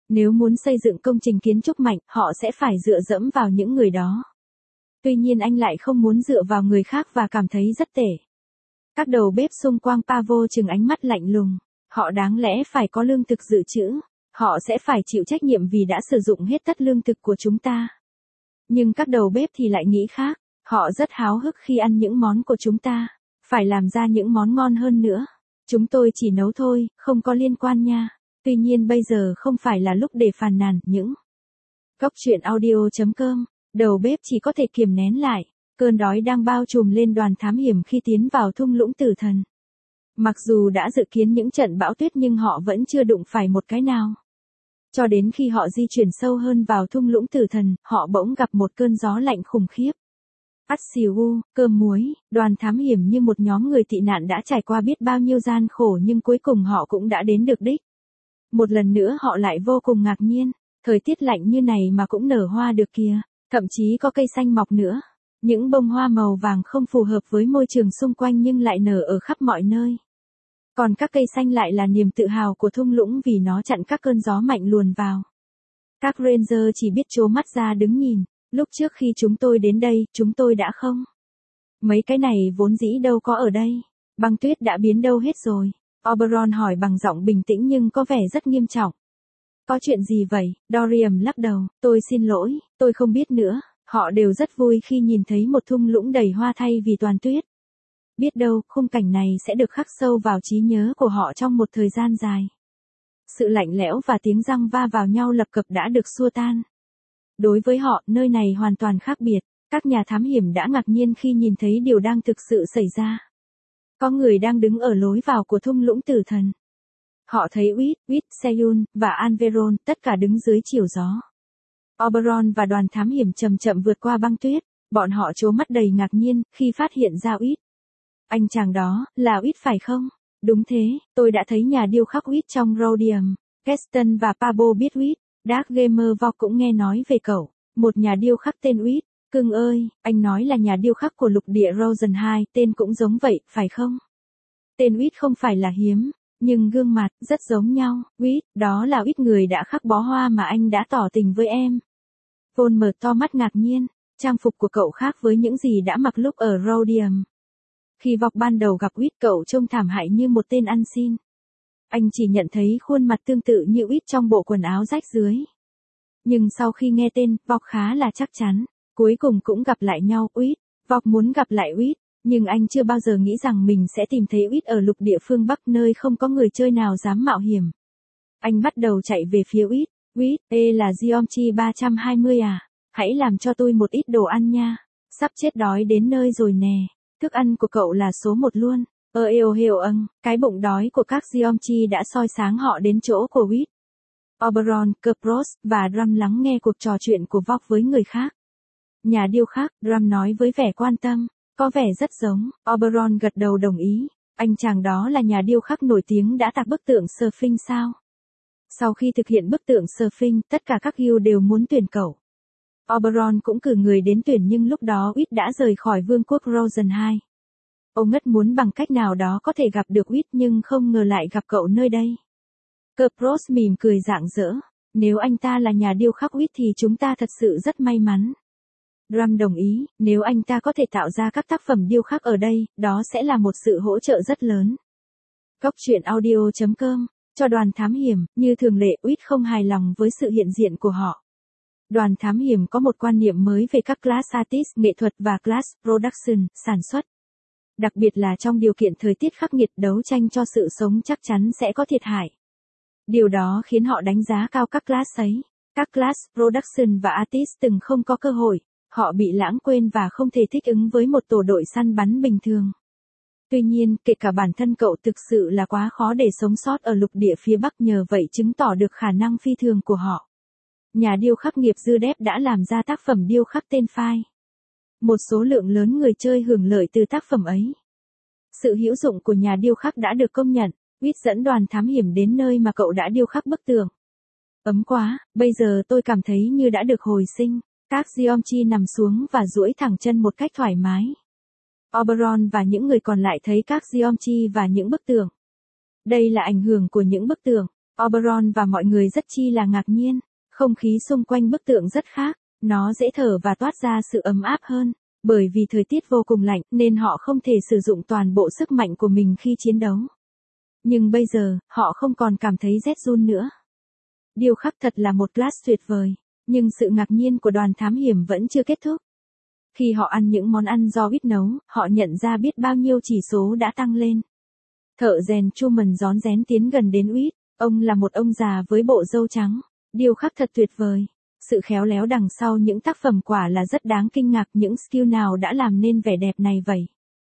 Nếu muốn xây dựng công trình kiến trúc mạnh, họ sẽ phải dựa dẫm vào những người đó. Tuy nhiên anh lại không muốn dựa vào người khác và cảm thấy rất tệ. Các đầu bếp xung quanh Pavo trừng ánh mắt lạnh lùng. Họ đáng lẽ phải có lương thực dự trữ. Họ sẽ phải chịu trách nhiệm vì đã sử dụng hết tất lương thực của chúng ta. Nhưng các đầu bếp thì lại nghĩ khác. Họ rất háo hức khi ăn những món của chúng ta. Phải làm ra những món ngon hơn nữa. Chúng tôi chỉ nấu thôi, không có liên quan nha. Tuy nhiên bây giờ không phải là lúc để phàn nàn những. Góc truyện audio.com. Đầu bếp chỉ có thể kiềm nén lại. Cơn đói đang bao trùm lên đoàn thám hiểm khi tiến vào thung lũng tử thần. Mặc dù đã dự kiến những trận bão tuyết nhưng họ vẫn chưa đụng phải một cái nào. Cho đến khi họ di chuyển sâu hơn vào thung lũng tử thần, họ bỗng gặp một cơn gió lạnh khủng khiếp. Ắt xìu u, cơm muối, đoàn thám hiểm như một nhóm người tị nạn đã trải qua biết bao nhiêu gian khổ nhưng cuối cùng họ cũng đã đến được đích. Một lần nữa họ lại vô cùng ngạc nhiên, thời tiết lạnh như này mà cũng nở hoa được kìa, thậm chí có cây xanh mọc nữa. Những bông hoa màu vàng không phù hợp với môi trường xung quanh nhưng lại nở ở khắp mọi nơi. Còn các cây xanh lại là niềm tự hào của thung lũng vì nó chặn các cơn gió mạnh luồn vào. Các ranger chỉ biết trố mắt ra đứng nhìn, lúc trước khi chúng tôi đến đây, chúng tôi đã không. Mấy cái này vốn dĩ đâu có ở đây, băng tuyết đã biến đâu hết rồi. Oberon hỏi bằng giọng bình tĩnh nhưng có vẻ rất nghiêm trọng. Có chuyện gì vậy? Dorian lắc đầu, tôi xin lỗi, tôi không biết nữa. Họ đều rất vui khi nhìn thấy một thung lũng đầy hoa thay vì toàn tuyết. Biết đâu, khung cảnh này sẽ được khắc sâu vào trí nhớ của họ trong một thời gian dài. Sự lạnh lẽo và tiếng răng va vào nhau lập cập đã được xua tan. Đối với họ, nơi này hoàn toàn khác biệt. Các nhà thám hiểm đã ngạc nhiên khi nhìn thấy điều đang thực sự xảy ra. Có người đang đứng ở lối vào của thung lũng tử thần. Họ thấy Uy, Seyun, và Anveron, tất cả đứng dưới chiều gió. Oberon và đoàn thám hiểm chậm chậm vượt qua băng tuyết, bọn họ trố mắt đầy ngạc nhiên khi phát hiện ra Uy. Anh chàng đó, là Uy phải không? Đúng thế, tôi đã thấy nhà điêu khắc Uy trong Rhodium. Keston và Pabo biết Uy. Dark Gamer Vog cũng nghe nói về cậu, một nhà điêu khắc tên Uy. Cưng ơi, anh nói là nhà điêu khắc của lục địa Rosen 2, tên cũng giống vậy, phải không? Tên Uy không phải là hiếm, nhưng gương mặt rất giống nhau. Uy, đó là Uy người đã khắc bó hoa mà anh đã tỏ tình với em. Von mở to mắt ngạc nhiên, trang phục của cậu khác với những gì đã mặc lúc ở Rhodium. Khi Vog ban đầu gặp Uy, cậu trông thảm hại như một tên ăn xin. Anh chỉ nhận thấy khuôn mặt tương tự như Uy trong bộ quần áo rách dưới. Nhưng sau khi nghe tên, Vog khá là chắc chắn. Cuối cùng cũng gặp lại nhau. Uy, Vog muốn gặp lại Uy, nhưng anh chưa bao giờ nghĩ rằng mình sẽ tìm thấy Uy ở lục địa phương Bắc nơi không có người chơi nào dám mạo hiểm. Anh bắt đầu chạy về phía Uy. Uy, là Geomchi 320 à? Hãy làm cho tôi một ít đồ ăn nha. Sắp chết đói đến nơi rồi nè. Thức ăn của cậu là số 1 luôn. Cái bụng đói của các Geomchi đã soi sáng họ đến chỗ của Uy. Oberon, Kerberos, và Drum lắng nghe cuộc trò chuyện của Vog với người khác. Nhà điêu khắc, Drum nói với vẻ quan tâm, có vẻ rất giống. Oberon gật đầu đồng ý. Anh chàng đó là nhà điêu khắc nổi tiếng đã tạc bức tượng Surfing sao? Sau khi thực hiện bức tượng Surfing, tất cả các guild đều muốn tuyển cậu. Oberon cũng cử người đến tuyển nhưng lúc đó Uy đã rời khỏi vương quốc Rosen 2. Ông ngất muốn bằng cách nào đó có thể gặp được Uy nhưng không ngờ lại gặp cậu nơi đây. Kerberos mỉm cười rạng rỡ. Nếu anh ta là nhà điêu khắc Uy thì chúng ta thật sự rất may mắn. Drum đồng ý, nếu anh ta có thể tạo ra các tác phẩm điêu khắc ở đây, đó sẽ là một sự hỗ trợ rất lớn. Góc truyện audio.com. Cho đoàn thám hiểm, như thường lệ Uy không hài lòng với sự hiện diện của họ. Đoàn thám hiểm có một quan niệm mới về các class artist nghệ thuật và class production, sản xuất. Đặc biệt là trong điều kiện thời tiết khắc nghiệt đấu tranh cho sự sống chắc chắn sẽ có thiệt hại. Điều đó khiến họ đánh giá cao các class ấy. Các class production và artist từng không có cơ hội, họ bị lãng quên và không thể thích ứng với một tổ đội săn bắn bình thường. Tuy nhiên, kể cả bản thân cậu thực sự là quá khó để sống sót ở lục địa phía Bắc nhờ vậy chứng tỏ được khả năng phi thường của họ. Nhà điêu khắc nghiệp dư đép đã làm ra tác phẩm điêu khắc tên Phai. Một số lượng lớn người chơi hưởng lợi từ tác phẩm ấy. Sự hữu dụng của nhà điêu khắc đã được công nhận. Uy dẫn đoàn thám hiểm đến nơi mà cậu đã điêu khắc bức tượng. Ấm quá, bây giờ tôi cảm thấy như đã được hồi sinh. Các Geomchi nằm xuống và duỗi thẳng chân một cách thoải mái. Oberon và những người còn lại thấy các Geomchi và những bức tượng. Đây là ảnh hưởng của những bức tượng. Oberon và mọi người rất chi là ngạc nhiên. Không khí xung quanh bức tượng rất khác, nó dễ thở và toát ra sự ấm áp hơn. Bởi vì thời tiết vô cùng lạnh nên họ không thể sử dụng toàn bộ sức mạnh của mình khi chiến đấu. Nhưng bây giờ, họ không còn cảm thấy rét run nữa. Điêu khắc thật là một class tuyệt vời. Nhưng sự ngạc nhiên của đoàn thám hiểm vẫn chưa kết thúc. Khi họ ăn những món ăn do Whit nấu, họ nhận ra biết bao nhiêu chỉ số đã tăng lên. Thợ rèn Truman rón rén tiến gần đến Whit. Ông là một ông già với bộ râu trắng. Điêu khắc thật tuyệt vời. Sự khéo léo đằng sau những tác phẩm quả là rất đáng kinh ngạc, những skill nào đã làm nên vẻ đẹp này vậy.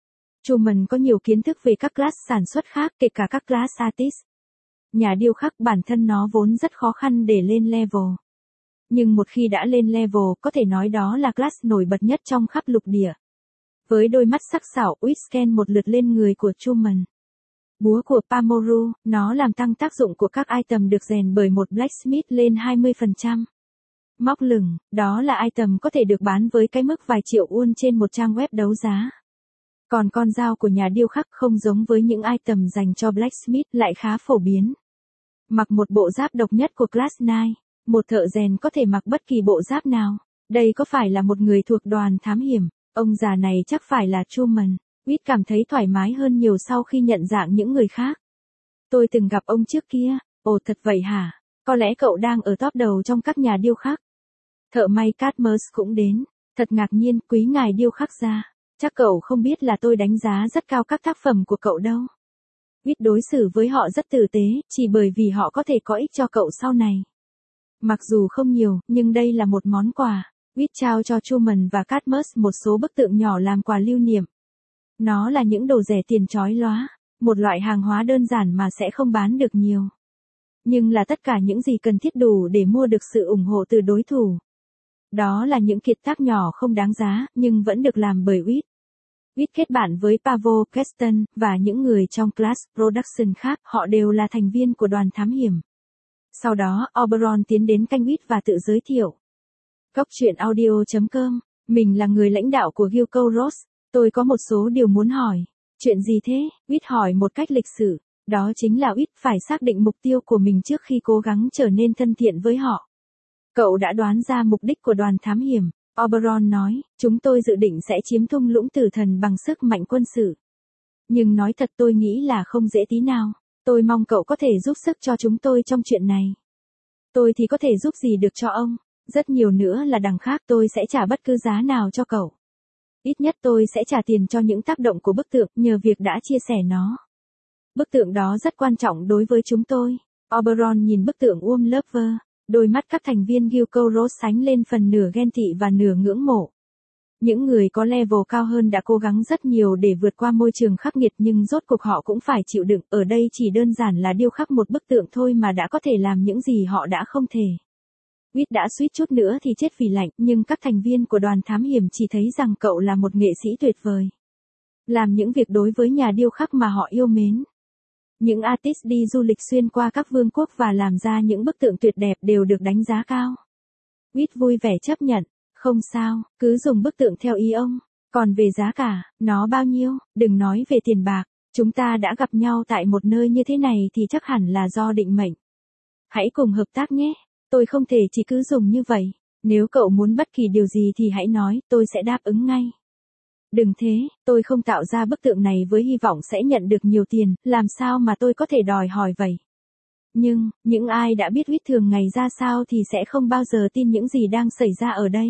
Truman có nhiều kiến thức về các class sản xuất khác, kể cả các class artist. Nhà điêu khắc bản thân nó vốn rất khó khăn để lên level. Nhưng một khi đã lên level, có thể nói đó là class nổi bật nhất trong khắp lục địa. Với đôi mắt sắc sảo, Whit scan một lượt lên người của Truman. Búa của Pamoru, nó làm tăng tác dụng của các item được rèn bởi một blacksmith lên 20%. Móc lửng, đó là item có thể được bán với cái mức vài triệu won trên một trang web đấu giá. Còn con dao của nhà điêu khắc không giống với những item dành cho blacksmith, lại khá phổ biến. Mặc một bộ giáp độc nhất của Class 9, một thợ rèn có thể mặc bất kỳ bộ giáp nào. Đây có phải là một người thuộc đoàn thám hiểm? Ông già này chắc phải là Truman. Whit cảm thấy thoải mái hơn nhiều sau khi nhận dạng những người khác. Tôi từng gặp ông trước kia. Ồ, thật vậy hả? Có lẽ cậu đang ở top đầu trong các nhà điêu khắc. Thợ may Cadmus cũng đến. Thật ngạc nhiên, quý ngài điêu khắc gia. Chắc cậu không biết là tôi đánh giá rất cao các tác phẩm của cậu đâu. Whit đối xử với họ rất tử tế, chỉ bởi vì họ có thể có ích cho cậu sau này. Mặc dù không nhiều, nhưng đây là một món quà. Whit trao cho Truman và Cadmus một số bức tượng nhỏ làm quà lưu niệm. Nó là những đồ rẻ tiền chói lóa, một loại hàng hóa đơn giản mà sẽ không bán được nhiều. Nhưng là tất cả những gì cần thiết đủ để mua được sự ủng hộ từ đối thủ. Đó là những kiệt tác nhỏ không đáng giá, nhưng vẫn được làm bởi Whit. Whit kết bạn với Pavel Keston, và những người trong Class Production khác, họ đều là thành viên của đoàn thám hiểm. Sau đó, Oberon tiến đến canh Whit và tự giới thiệu. Góc truyện audio.com, mình là người lãnh đạo của Guild Kouros, tôi có một số điều muốn hỏi. Chuyện gì thế? Whit hỏi một cách lịch sự. Đó chính là Whit phải xác định mục tiêu của mình trước khi cố gắng trở nên thân thiện với họ. Cậu đã đoán ra mục đích của đoàn thám hiểm. Oberon nói, chúng tôi dự định sẽ chiếm thung lũng tử thần bằng sức mạnh quân sự. Nhưng nói thật tôi nghĩ là không dễ tí nào. Tôi mong cậu có thể giúp sức cho chúng tôi trong chuyện này. Tôi thì có thể giúp gì được cho ông. Rất nhiều nữa là đằng khác, tôi sẽ trả bất cứ giá nào cho cậu. Ít nhất tôi sẽ trả tiền cho những tác động của bức tượng nhờ việc đã chia sẻ nó. Bức tượng đó rất quan trọng đối với chúng tôi. Oberon nhìn bức tượng Worm Lover. Đôi mắt các thành viên Guild Kouros sánh lên phần nửa ghen tị và nửa ngưỡng mộ. Những người có level cao hơn đã cố gắng rất nhiều để vượt qua môi trường khắc nghiệt, nhưng rốt cuộc họ cũng phải chịu đựng. Ở đây chỉ đơn giản là điêu khắc một bức tượng thôi mà đã có thể làm những gì họ đã không thể. Whit đã suýt chút nữa thì chết vì lạnh, nhưng các thành viên của đoàn thám hiểm chỉ thấy rằng cậu là một nghệ sĩ tuyệt vời. Làm những việc đối với nhà điêu khắc mà họ yêu mến. Những artist đi du lịch xuyên qua các vương quốc và làm ra những bức tượng tuyệt đẹp đều được đánh giá cao. Whit vui vẻ chấp nhận. Không sao, cứ dùng bức tượng theo ý ông. Còn về giá cả, nó bao nhiêu, đừng nói về tiền bạc. Chúng ta đã gặp nhau tại một nơi như thế này thì chắc hẳn là do định mệnh. Hãy cùng hợp tác nhé. Tôi không thể chỉ cứ dùng như vậy. Nếu cậu muốn bất kỳ điều gì thì hãy nói, tôi sẽ đáp ứng ngay. Đừng thế, tôi không tạo ra bức tượng này với hy vọng sẽ nhận được nhiều tiền, làm sao mà tôi có thể đòi hỏi vậy? Nhưng, những ai đã biết Whit thường ngày ra sao thì sẽ không bao giờ tin những gì đang xảy ra ở đây.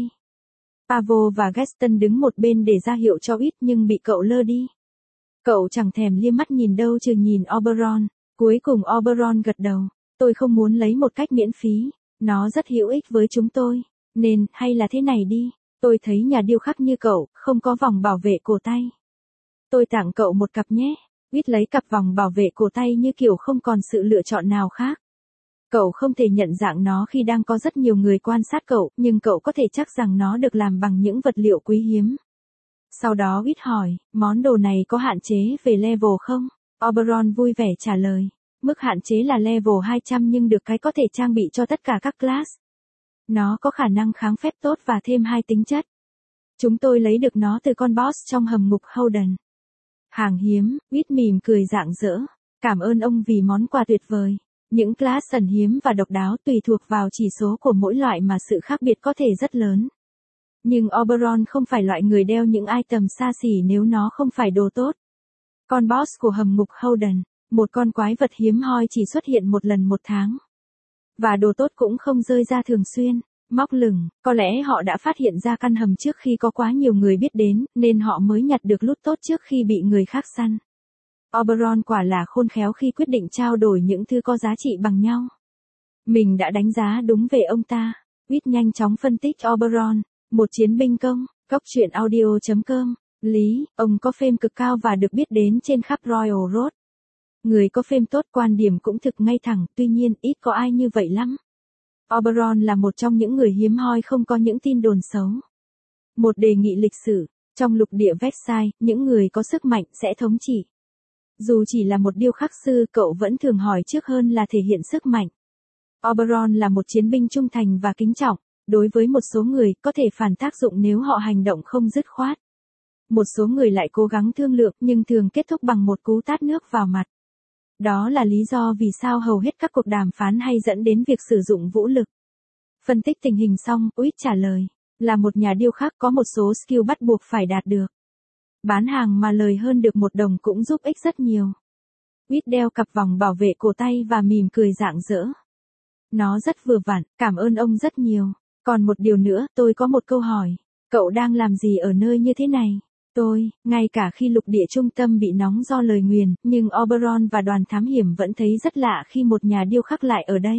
Pavel và Gaston đứng một bên để ra hiệu cho Whit nhưng bị cậu lơ đi. Cậu chẳng thèm liếc mắt nhìn đâu trừ nhìn Oberon. Cuối cùng Oberon gật đầu. Tôi không muốn lấy một cách miễn phí. Nó rất hữu ích với chúng tôi. Nên, hay là thế này đi. Tôi thấy nhà điêu khắc như cậu, không có vòng bảo vệ cổ tay. Tôi tặng cậu một cặp nhé. Whit lấy cặp vòng bảo vệ cổ tay như kiểu không còn sự lựa chọn nào khác. Cậu không thể nhận dạng nó khi đang có rất nhiều người quan sát cậu, nhưng cậu có thể chắc rằng nó được làm bằng những vật liệu quý hiếm. Sau đó Whit hỏi, món đồ này có hạn chế về level không? Oberon vui vẻ trả lời. Mức hạn chế là level 200 nhưng được cái có thể trang bị cho tất cả các class. Nó có khả năng kháng phép tốt và thêm 2 tính chất. Chúng tôi lấy được nó từ con boss trong hầm ngục Howden. Hàng hiếm, Whit mỉm cười rạng rỡ. Cảm ơn ông vì món quà tuyệt vời. Những class ẩn hiếm và độc đáo tùy thuộc vào chỉ số của mỗi loại mà sự khác biệt có thể rất lớn. Nhưng Oberon không phải loại người đeo những item xa xỉ nếu nó không phải đồ tốt. Con boss của hầm ngục Holden, một con quái vật hiếm hoi chỉ xuất hiện một lần một tháng. Và đồ tốt cũng không rơi ra thường xuyên. Móc lửng, có lẽ họ đã phát hiện ra căn hầm trước khi có quá nhiều người biết đến, nên họ mới nhặt được loot tốt trước khi bị người khác săn. Oberon quả là khôn khéo khi quyết định trao đổi những thứ có giá trị bằng nhau. Mình đã đánh giá đúng về ông ta. Ít nhanh chóng phân tích Oberon, một chiến binh công, Cóc truyện audio.com. Lý, ông có fame cực cao và được biết đến trên khắp Royal Road. Người có fame tốt, quan điểm cũng thực ngay thẳng, tuy nhiên ít có ai như vậy lắm. Oberon là một trong những người hiếm hoi không có những tin đồn xấu. Một đề nghị lịch sử, trong lục địa Versailles, những người có sức mạnh sẽ thống trị. Dù chỉ là một điêu khắc sư, cậu vẫn thường hỏi trước hơn là thể hiện sức mạnh. Oberon là một chiến binh trung thành và kính trọng, đối với một số người có thể phản tác dụng nếu họ hành động không dứt khoát. Một số người lại cố gắng thương lượng nhưng thường kết thúc bằng một cú tát nước vào mặt. Đó là lý do vì sao hầu hết các cuộc đàm phán hay dẫn đến việc sử dụng vũ lực. Phân tích tình hình xong, Uýt trả lời, là một nhà điêu khắc có một số skill bắt buộc phải đạt được. Bán hàng mà lời hơn được $1 cũng giúp ích rất nhiều. Uýt đeo cặp vòng bảo vệ cổ tay và mỉm cười rạng rỡ. Nó rất vừa vặn, cảm ơn ông rất nhiều. Còn một điều nữa, tôi có một câu hỏi. Cậu đang làm gì ở nơi như thế này? Ngay cả khi lục địa trung tâm bị nóng do lời nguyền, nhưng Oberon và đoàn thám hiểm vẫn thấy rất lạ khi một nhà điêu khắc lại ở đây.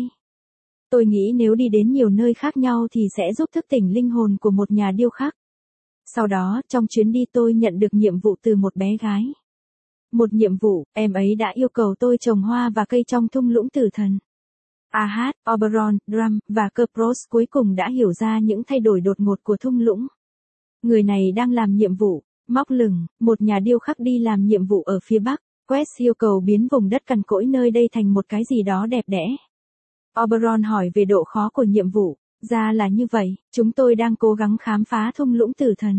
Tôi nghĩ nếu đi đến nhiều nơi khác nhau thì sẽ giúp thức tỉnh linh hồn của một nhà điêu khắc. Sau đó, trong chuyến đi tôi nhận được nhiệm vụ từ một bé gái. Một nhiệm vụ, em ấy đã yêu cầu tôi trồng hoa và cây trong thung lũng tử thần. Ahad, Oberon, Drum, và Kerberos cuối cùng đã hiểu ra những thay đổi đột ngột của thung lũng. Người này đang làm nhiệm vụ. Móc lửng, một nhà điêu khắc đi làm nhiệm vụ ở phía Bắc. Quest yêu cầu biến vùng đất cằn cỗi nơi đây thành một cái gì đó đẹp đẽ. Oberon hỏi về độ khó của nhiệm vụ. Ra là như vậy, chúng tôi đang cố gắng khám phá thung lũng tử thần.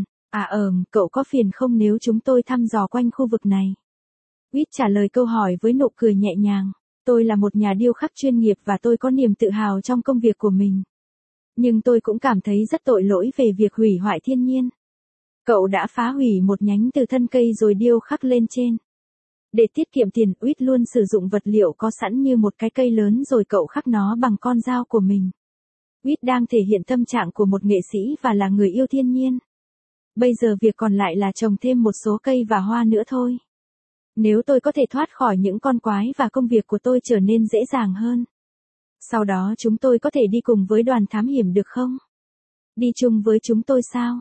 Cậu có phiền không nếu chúng tôi thăm dò quanh khu vực này? Uýt trả lời câu hỏi với nụ cười nhẹ nhàng. Tôi là một nhà điêu khắc chuyên nghiệp và tôi có niềm tự hào trong công việc của mình. Nhưng tôi cũng cảm thấy rất tội lỗi về việc hủy hoại thiên nhiên. Cậu đã phá hủy một nhánh từ thân cây rồi điêu khắc lên trên. Để tiết kiệm tiền, Uýt luôn sử dụng vật liệu có sẵn như một cái cây lớn rồi cậu khắc nó bằng con dao của mình. Uýt đang thể hiện tâm trạng của một nghệ sĩ và là người yêu thiên nhiên. Bây giờ việc còn lại là trồng thêm một số cây và hoa nữa thôi. Nếu tôi có thể thoát khỏi những con quái và công việc của tôi trở nên dễ dàng hơn. Sau đó chúng tôi có thể đi cùng với đoàn thám hiểm được không? Đi chung với chúng tôi sao?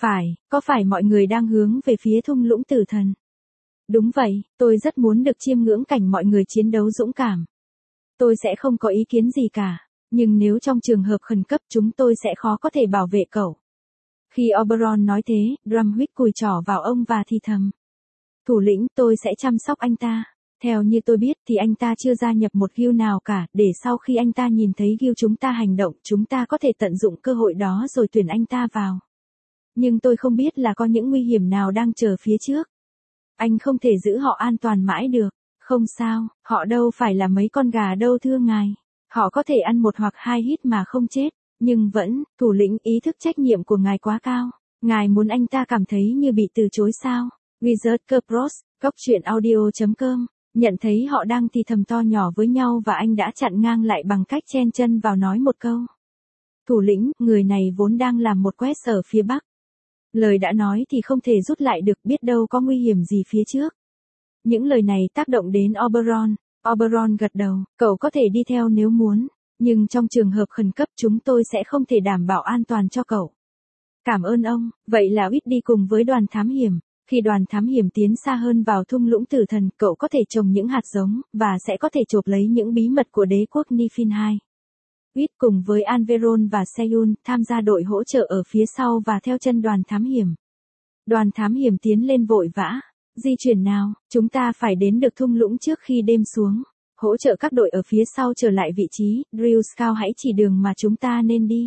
Có phải mọi người đang hướng về phía thung lũng tử thần? Đúng vậy, tôi rất muốn được chiêm ngưỡng cảnh mọi người chiến đấu dũng cảm. Tôi sẽ không có ý kiến gì cả, nhưng nếu trong trường hợp khẩn cấp chúng tôi sẽ khó có thể bảo vệ cậu. Khi Oberon nói thế, Drum huýt cùi trỏ vào ông và thì thầm. Thủ lĩnh, tôi sẽ chăm sóc anh ta. Theo như tôi biết thì anh ta chưa gia nhập một guild nào cả, để sau khi anh ta nhìn thấy guild chúng ta hành động, chúng ta có thể tận dụng cơ hội đó rồi tuyển anh ta vào. Nhưng tôi không biết là có những nguy hiểm nào đang chờ phía trước. Anh không thể giữ họ an toàn mãi được. Không sao, họ đâu phải là mấy con gà đâu thưa ngài. Họ có thể ăn 1 hoặc 2 hit mà không chết. Nhưng vẫn, thủ lĩnh, ý thức trách nhiệm của ngài quá cao. Ngài muốn anh ta cảm thấy như bị từ chối sao? Wizard Kerberos, Cóc truyện audio.com. Nhận thấy họ đang thì thầm to nhỏ với nhau và anh đã chặn ngang lại bằng cách chen chân vào nói một câu. Thủ lĩnh, người này vốn đang làm một quest ở phía Bắc. Lời đã nói thì không thể rút lại được, biết đâu có nguy hiểm gì phía trước. Những lời này tác động đến Oberon. Oberon gật đầu, cậu có thể đi theo nếu muốn, nhưng trong trường hợp khẩn cấp chúng tôi sẽ không thể đảm bảo an toàn cho cậu. Cảm ơn ông, vậy là Uýt đi cùng với đoàn thám hiểm. Khi đoàn thám hiểm tiến xa hơn vào thung lũng tử thần, cậu có thể trồng những hạt giống, và sẽ có thể chộp lấy những bí mật của đế quốc Niflheim. Uýt cùng với Anveron và Seyun tham gia đội hỗ trợ ở phía sau và theo chân đoàn thám hiểm. Đoàn thám hiểm tiến lên vội vã. Di chuyển nào, chúng ta phải đến được thung lũng trước khi đêm xuống. Hỗ trợ các đội ở phía sau trở lại vị trí, Drill Scout hãy chỉ đường mà chúng ta nên đi.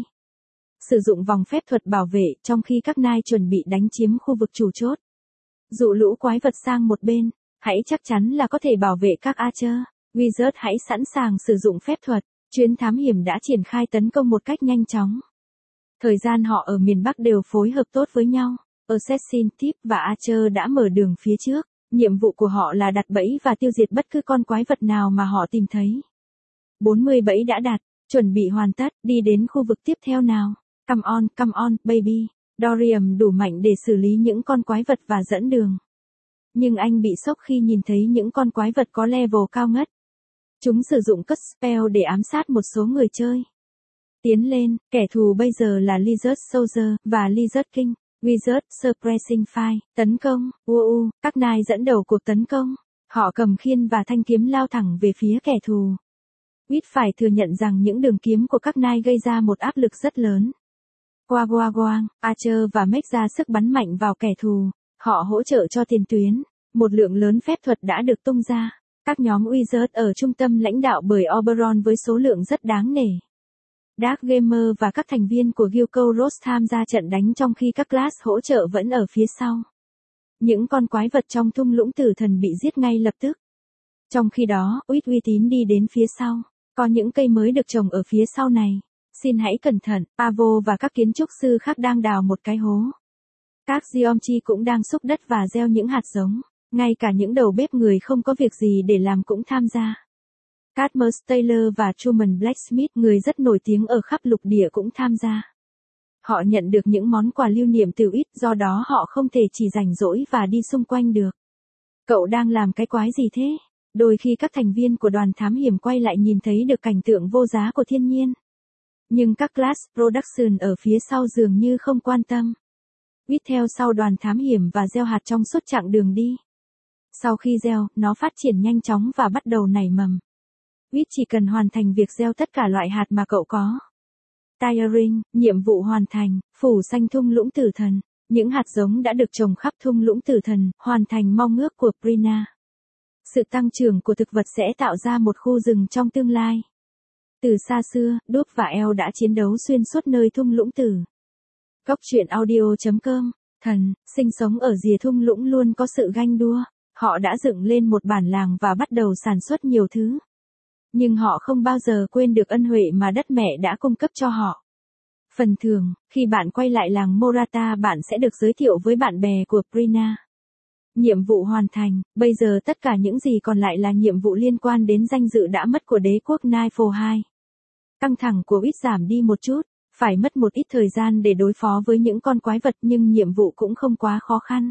Sử dụng vòng phép thuật bảo vệ trong khi các nai chuẩn bị đánh chiếm khu vực chủ chốt. Dụ lũ quái vật sang một bên, hãy chắc chắn là có thể bảo vệ các Archer. Wizard hãy sẵn sàng sử dụng phép thuật, chuyến thám hiểm đã triển khai tấn công một cách nhanh chóng. Thời gian họ ở miền Bắc đều phối hợp tốt với nhau. Assassin, Thief và Archer đã mở đường phía trước. Nhiệm vụ của họ là đặt bẫy và tiêu diệt bất cứ con quái vật nào mà họ tìm thấy. 40 bẫy đã đặt, chuẩn bị hoàn tất, đi đến khu vực tiếp theo nào. Come on, baby. Dorian đủ mạnh để xử lý những con quái vật và dẫn đường. Nhưng anh bị sốc khi nhìn thấy những con quái vật có level cao ngất. Chúng sử dụng cut spell để ám sát một số người chơi. Tiến lên, kẻ thù bây giờ là Lizard Soldier và Lizard King. Wizard Suppressing Fire, tấn công, các nai dẫn đầu cuộc tấn công. Họ cầm khiên và thanh kiếm lao thẳng về phía kẻ thù. Wit phải thừa nhận rằng những đường kiếm của các nai gây ra một áp lực rất lớn. Quang, Archer và Meg ra sức bắn mạnh vào kẻ thù. Họ hỗ trợ cho tiền tuyến. Một lượng lớn phép thuật đã được tung ra. Các nhóm Wizard ở trung tâm lãnh đạo bởi Oberon với số lượng rất đáng nể. Dark Gamer và các thành viên của Guild Kouros tham gia trận đánh trong khi các class hỗ trợ vẫn ở phía sau. Những con quái vật trong thung lũng tử thần bị giết ngay lập tức. Trong khi đó, uy tín đi đến phía sau. Có những cây mới được trồng ở phía sau này. Xin hãy cẩn thận, Pavo và các kiến trúc sư khác đang đào một cái hố. Các Geomchi cũng đang xúc đất và gieo những hạt giống. Ngay cả những đầu bếp người không có việc gì để làm cũng tham gia. Cadmus Taylor và Truman Blacksmith, người rất nổi tiếng ở khắp lục địa cũng tham gia. Họ nhận được những món quà lưu niệm từ ít, do đó họ không thể chỉ rảnh rỗi và đi xung quanh được. Cậu đang làm cái quái gì thế? Đôi khi các thành viên của đoàn thám hiểm quay lại nhìn thấy được cảnh tượng vô giá của thiên nhiên. Nhưng các class production ở phía sau dường như không quan tâm. Ít theo sau đoàn thám hiểm và gieo hạt trong suốt chặng đường đi. Sau khi gieo, nó phát triển nhanh chóng và bắt đầu nảy mầm. Wit chỉ cần hoàn thành việc gieo tất cả loại hạt mà cậu có. Tiring, nhiệm vụ hoàn thành, phủ xanh thung lũng tử thần. Những hạt giống đã được trồng khắp thung lũng tử thần, hoàn thành mong ước của Prina. Sự tăng trưởng của thực vật sẽ tạo ra một khu rừng trong tương lai. Từ xa xưa, Đốp và Eo đã chiến đấu xuyên suốt nơi thung lũng tử. Góc truyện audio.com, thần, sinh sống ở rìa thung lũng luôn có sự ganh đua. Họ đã dựng lên một bản làng và bắt đầu sản xuất nhiều thứ. Nhưng họ không bao giờ quên được ân huệ mà đất mẹ đã cung cấp cho họ. Phần thưởng, khi bạn quay lại làng Morata bạn sẽ được giới thiệu với bạn bè của Prina. Nhiệm vụ hoàn thành, bây giờ tất cả những gì còn lại là nhiệm vụ liên quan đến danh dự đã mất của đế quốc Nightfall 2. Căng thẳng của Wit giảm đi một chút, phải mất một ít thời gian để đối phó với những con quái vật nhưng nhiệm vụ cũng không quá khó khăn.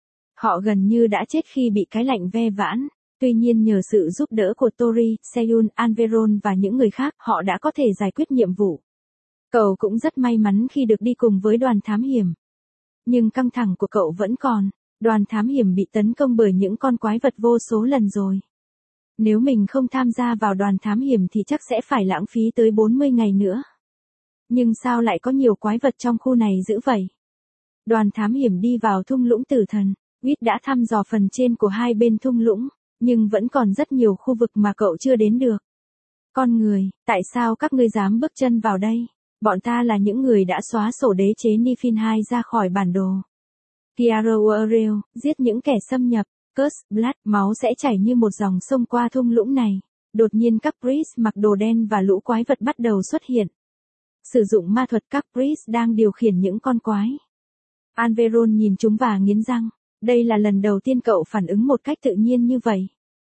Họ gần như đã chết khi bị cái lạnh ve vãn. Tuy nhiên nhờ sự giúp đỡ của Tori, Seyun, Anveron và những người khác, họ đã có thể giải quyết nhiệm vụ. Cậu cũng rất may mắn khi được đi cùng với đoàn thám hiểm. Nhưng căng thẳng của cậu vẫn còn. Đoàn thám hiểm bị tấn công bởi những con quái vật vô số lần rồi. Nếu mình không tham gia vào đoàn thám hiểm thì chắc sẽ phải lãng phí tới 40 ngày nữa. Nhưng sao lại có nhiều quái vật trong khu này dữ vậy? Đoàn thám hiểm đi vào thung lũng tử thần. Wit đã thăm dò phần trên của hai bên thung lũng. Nhưng vẫn còn rất nhiều khu vực mà cậu chưa đến được. Con người, tại sao các ngươi dám bước chân vào đây? Bọn ta là những người đã xóa sổ đế chế Nifin 2 ra khỏi bản đồ. Kiara Warrell, giết những kẻ xâm nhập. Curse, Blood, máu sẽ chảy như một dòng sông qua thung lũng này. Đột nhiên các priest mặc đồ đen và lũ quái vật bắt đầu xuất hiện. Sử dụng ma thuật, các priest đang điều khiển những con quái. Anveron nhìn chúng và nghiến răng. Đây là lần đầu tiên cậu phản ứng một cách tự nhiên như vậy.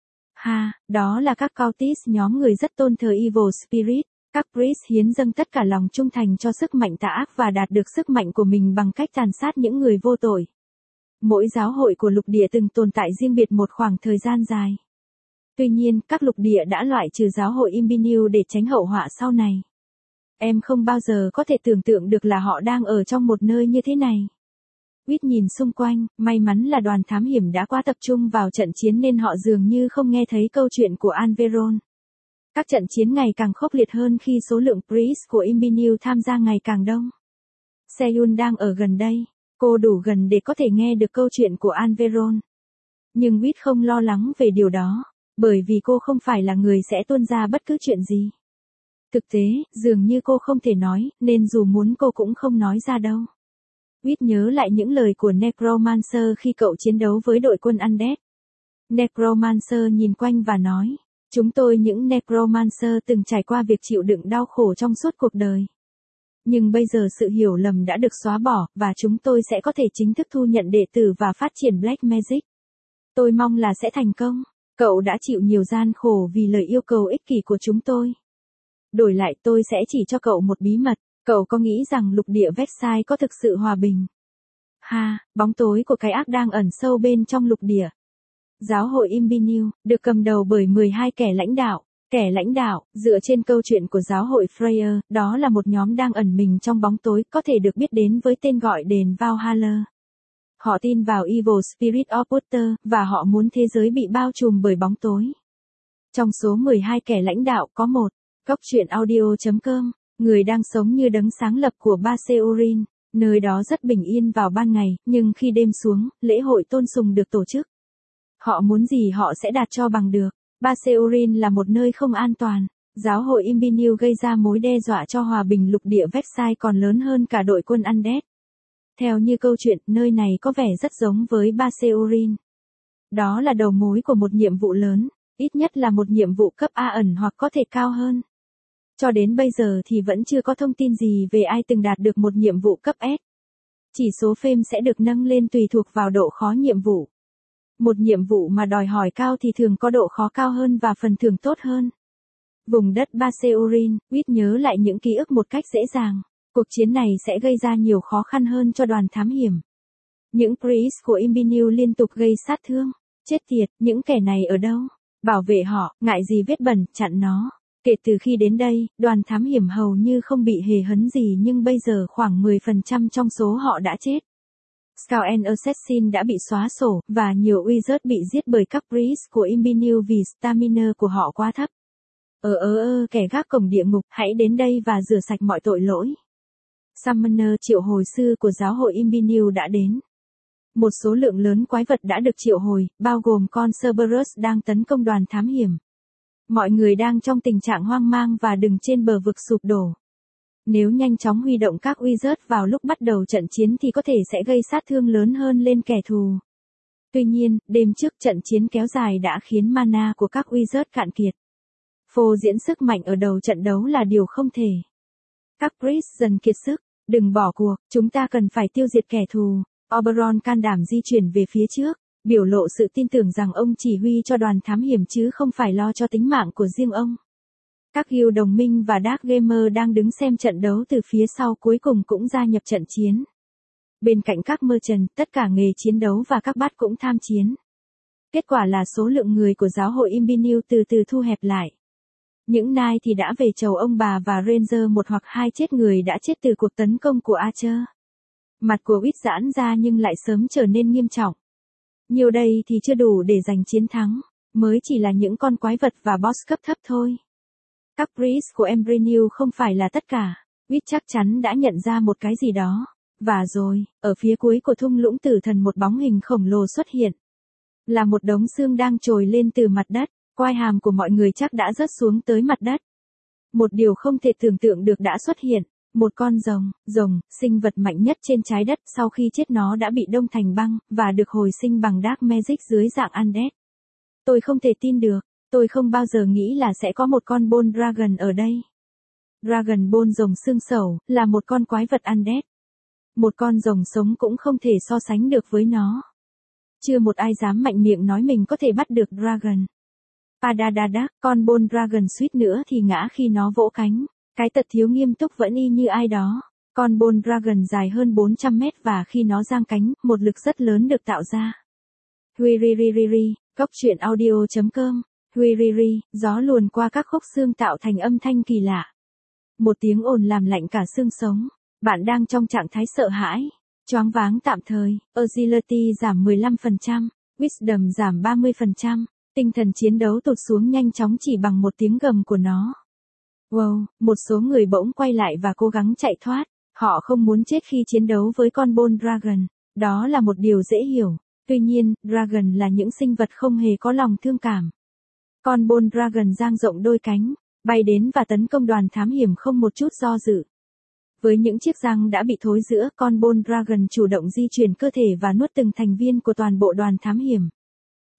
Đó là các cultist, nhóm người rất tôn thờ Evil Spirit. Các priest hiến dâng tất cả lòng trung thành cho sức mạnh tà ác và đạt được sức mạnh của mình bằng cách tàn sát những người vô tội. Mỗi giáo hội của lục địa từng tồn tại riêng biệt một khoảng thời gian dài. Tuy nhiên, các lục địa đã loại trừ giáo hội Imbinu để tránh hậu họa sau này. Em không bao giờ có thể tưởng tượng được là họ đang ở trong một nơi như thế này. Wit nhìn xung quanh, may mắn là đoàn thám hiểm đã quá tập trung vào trận chiến nên họ dường như không nghe thấy câu chuyện của Anveron. Các trận chiến ngày càng khốc liệt hơn khi số lượng priest của Imbinu tham gia ngày càng đông. Seyun đang ở gần đây, cô đủ gần để có thể nghe được câu chuyện của Anveron. Nhưng Wit không lo lắng về điều đó, bởi vì cô không phải là người sẽ tuôn ra bất cứ chuyện gì. Thực tế, dường như cô không thể nói, nên dù muốn cô cũng không nói ra đâu. Wit nhớ lại những lời của Necromancer khi cậu chiến đấu với đội quân Undead. Necromancer nhìn quanh và nói, Chúng tôi những Necromancer từng trải qua việc chịu đựng đau khổ trong suốt cuộc đời. Nhưng bây giờ sự hiểu lầm đã được xóa bỏ, và chúng tôi sẽ có thể chính thức thu nhận đệ tử và phát triển Black Magic. Tôi mong là sẽ thành công. Cậu đã chịu nhiều gian khổ vì lời yêu cầu ích kỷ của chúng tôi. Đổi lại tôi sẽ chỉ cho cậu một bí mật. Cậu có nghĩ rằng lục địa Versailles có thực sự hòa bình? Ha, bóng tối của cái ác đang ẩn sâu bên trong lục địa. Giáo hội Imbinil, được cầm đầu bởi 12 kẻ lãnh đạo. Kẻ lãnh đạo, dựa trên câu chuyện của giáo hội Freya, đó là một nhóm đang ẩn mình trong bóng tối, có thể được biết đến với tên gọi đền Valhalla. Họ tin vào Evil Spirit of Uther, và họ muốn thế giới bị bao trùm bởi bóng tối. Trong số 12 kẻ lãnh đạo có một, Cốc truyện audio.com, người đang sống như đấng sáng lập của Baseurin, nơi đó rất bình yên vào ban ngày, nhưng khi đêm xuống, lễ hội tôn sùng được tổ chức. Họ muốn gì họ sẽ đạt cho bằng được. Baseurin là một nơi không an toàn. Giáo hội Imbinil gây ra mối đe dọa cho hòa bình lục địa Versailles còn lớn hơn cả đội quân Undead. Theo như câu chuyện, nơi này có vẻ rất giống với Baseurin. Đó là đầu mối của một nhiệm vụ lớn, ít nhất là một nhiệm vụ cấp A ẩn hoặc có thể cao hơn. Cho đến bây giờ thì vẫn chưa có thông tin gì về ai từng đạt được một nhiệm vụ cấp S. Chỉ số phêm sẽ được nâng lên tùy thuộc vào độ khó nhiệm vụ. Một nhiệm vụ mà đòi hỏi cao thì thường có độ khó cao hơn và phần thưởng tốt hơn. Vùng đất Baseurin, Whit nhớ lại những ký ức một cách dễ dàng. Cuộc chiến này sẽ gây ra nhiều khó khăn hơn cho đoàn thám hiểm. Những priest của Imbinil liên tục gây sát thương. Chết tiệt, những kẻ này ở đâu? Bảo vệ họ, ngại gì vết bẩn, chặn nó. Kể từ khi đến đây, đoàn thám hiểm hầu như không bị hề hấn gì, nhưng bây giờ khoảng 10% trong số họ đã chết. Scout and Assassin đã bị xóa sổ, và nhiều wizard bị giết bởi các priest của Imbinil vì stamina của họ quá thấp. Kẻ gác cổng địa ngục, hãy đến đây và rửa sạch mọi tội lỗi. Summoner triệu hồi sư của giáo hội Imbinil đã đến. Một số lượng lớn quái vật đã được triệu hồi, bao gồm con Cerberus đang tấn công đoàn thám hiểm. Mọi người đang trong tình trạng hoang mang và đứng trên bờ vực sụp đổ. Nếu nhanh chóng huy động các wizard vào lúc bắt đầu trận chiến thì có thể sẽ gây sát thương lớn hơn lên kẻ thù. Tuy nhiên, đêm trước trận chiến kéo dài đã khiến mana của các wizard cạn kiệt. Phô diễn sức mạnh ở đầu trận đấu là điều không thể. Các priest dần kiệt sức, đừng bỏ cuộc, chúng ta cần phải tiêu diệt kẻ thù. Oberon can đảm di chuyển về phía trước, biểu lộ sự tin tưởng rằng ông chỉ huy cho đoàn thám hiểm chứ không phải lo cho tính mạng của riêng ông. Các guild đồng minh và Dark Gamer đang đứng xem trận đấu từ phía sau cuối cùng cũng gia nhập trận chiến. Bên cạnh các merchant, tất cả nghề chiến đấu và các bát cũng tham chiến. Kết quả là số lượng người của giáo hội Imbinil từ từ thu hẹp lại. Những knight thì đã về chầu ông bà và ranger một hoặc hai chết người đã chết từ cuộc tấn công của Archer. Mặt của Whit giãn ra nhưng lại sớm trở nên nghiêm trọng. Nhiều đây thì chưa đủ để giành chiến thắng, mới chỉ là những con quái vật và boss cấp thấp thôi. Các priest của Imbinil không phải là tất cả. Whit chắc chắn đã nhận ra một cái gì đó. Và rồi, ở phía cuối của thung lũng tử thần một bóng hình khổng lồ xuất hiện. Là một đống xương đang trồi lên từ mặt đất, quai hàm của mọi người chắc đã rớt xuống tới mặt đất. Một điều không thể tưởng tượng được đã xuất hiện. Một con rồng, sinh vật mạnh nhất trên trái đất, sau khi chết nó đã bị đông thành băng, và được hồi sinh bằng Dark Magic dưới dạng Undead. Tôi không thể tin được, tôi không bao giờ nghĩ là sẽ có một con Bone Dragon ở đây. Dragon Bone rồng xương sầu, là một con quái vật Undead. Một con rồng sống cũng không thể so sánh được với nó. Chưa một ai dám mạnh miệng nói mình có thể bắt được Dragon. Padadadak, con Bone Dragon suýt nữa thì ngã khi nó vỗ cánh. Cái tật thiếu nghiêm túc vẫn y như ai đó. Con Bone Dragon dài hơn 400 mét và khi nó giang cánh, một lực rất lớn được tạo ra. Huiririri, Cốc truyện audio.com. Huiriri, gió luồn qua các khúc xương tạo thành âm thanh kỳ lạ. Một tiếng ồn làm lạnh cả xương sống. Bạn đang trong trạng thái sợ hãi, choáng váng tạm thời. Agility giảm 15%, Wisdom giảm 30%. Tinh thần chiến đấu tụt xuống nhanh chóng chỉ bằng một tiếng gầm của nó. Wow, một số người bỗng quay lại và cố gắng chạy thoát. Họ không muốn chết khi chiến đấu với con Bone Dragon. Đó là một điều dễ hiểu. Tuy nhiên, Dragon là những sinh vật không hề có lòng thương cảm. Con Bone Dragon dang rộng đôi cánh, bay đến và tấn công đoàn thám hiểm không một chút do dự. Với những chiếc răng đã bị thối rữa, con Bone Dragon chủ động di chuyển cơ thể và nuốt từng thành viên của toàn bộ đoàn thám hiểm.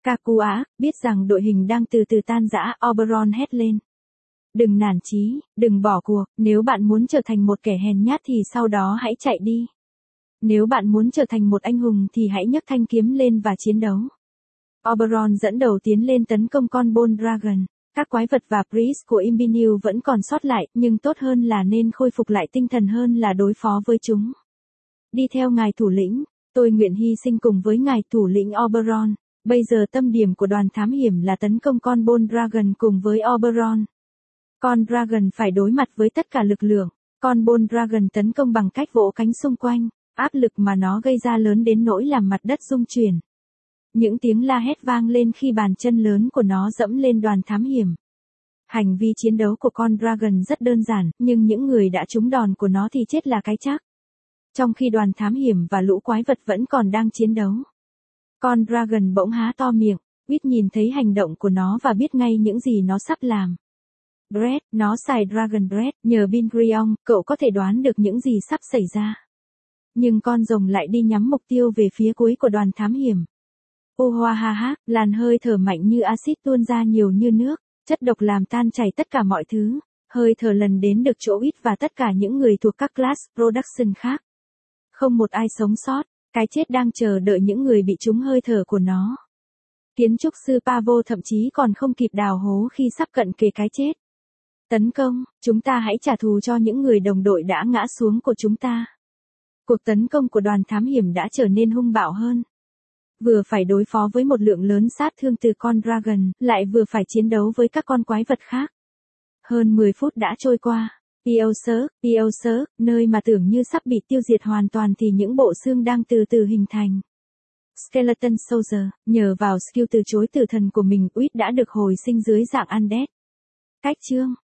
Kakua, biết rằng đội hình đang từ từ tan rã, Oberon hét lên. Đừng nản chí, đừng bỏ cuộc, nếu bạn muốn trở thành một kẻ hèn nhát thì sau đó hãy chạy đi. Nếu bạn muốn trở thành một anh hùng thì hãy nhấc thanh kiếm lên và chiến đấu. Oberon dẫn đầu tiến lên tấn công con Bone Dragon. Các quái vật và priest của Imbiniu vẫn còn sót lại, nhưng tốt hơn là nên khôi phục lại tinh thần hơn là đối phó với chúng. Đi theo ngài thủ lĩnh, tôi nguyện hy sinh cùng với ngài thủ lĩnh Oberon. Bây giờ tâm điểm của đoàn thám hiểm là tấn công con Bone Dragon cùng với Oberon. Con Dragon phải đối mặt với tất cả lực lượng. Con Bone Dragon tấn công bằng cách vỗ cánh xung quanh, áp lực mà nó gây ra lớn đến nỗi làm mặt đất rung chuyển. Những tiếng la hét vang lên khi bàn chân lớn của nó dẫm lên đoàn thám hiểm. Hành vi chiến đấu của con Dragon rất đơn giản, nhưng những người đã trúng đòn của nó thì chết là cái chắc. Trong khi đoàn thám hiểm và lũ quái vật vẫn còn đang chiến đấu. Con Dragon bỗng há to miệng, Whit nhìn thấy hành động của nó và biết ngay những gì nó sắp làm. Breath, nó xài Dragon Breath, nhờ Bingrion, cậu có thể đoán được những gì sắp xảy ra. Nhưng con rồng lại đi nhắm mục tiêu về phía cuối của đoàn thám hiểm. Oahaha, làn hơi thở mạnh như axit tuôn ra nhiều như nước, chất độc làm tan chảy tất cả mọi thứ, hơi thở lần đến được chỗ Whit và tất cả những người thuộc các class production khác. Không một ai sống sót, cái chết đang chờ đợi những người bị trúng hơi thở của nó. Kiến trúc sư Pavo thậm chí còn không kịp đào hố khi sắp cận kề cái chết. Tấn công, chúng ta hãy trả thù cho những người đồng đội đã ngã xuống của chúng ta. Cuộc tấn công của đoàn thám hiểm đã trở nên hung bạo hơn. Vừa phải đối phó với một lượng lớn sát thương từ con Dragon, lại vừa phải chiến đấu với các con quái vật khác. Hơn 10 phút đã trôi qua. Piosur, nơi mà tưởng như sắp bị tiêu diệt hoàn toàn thì những bộ xương đang từ từ hình thành. Skeleton Soldier, nhờ vào skill từ chối tử thần của mình, Whit đã được hồi sinh dưới dạng undead. Cách chương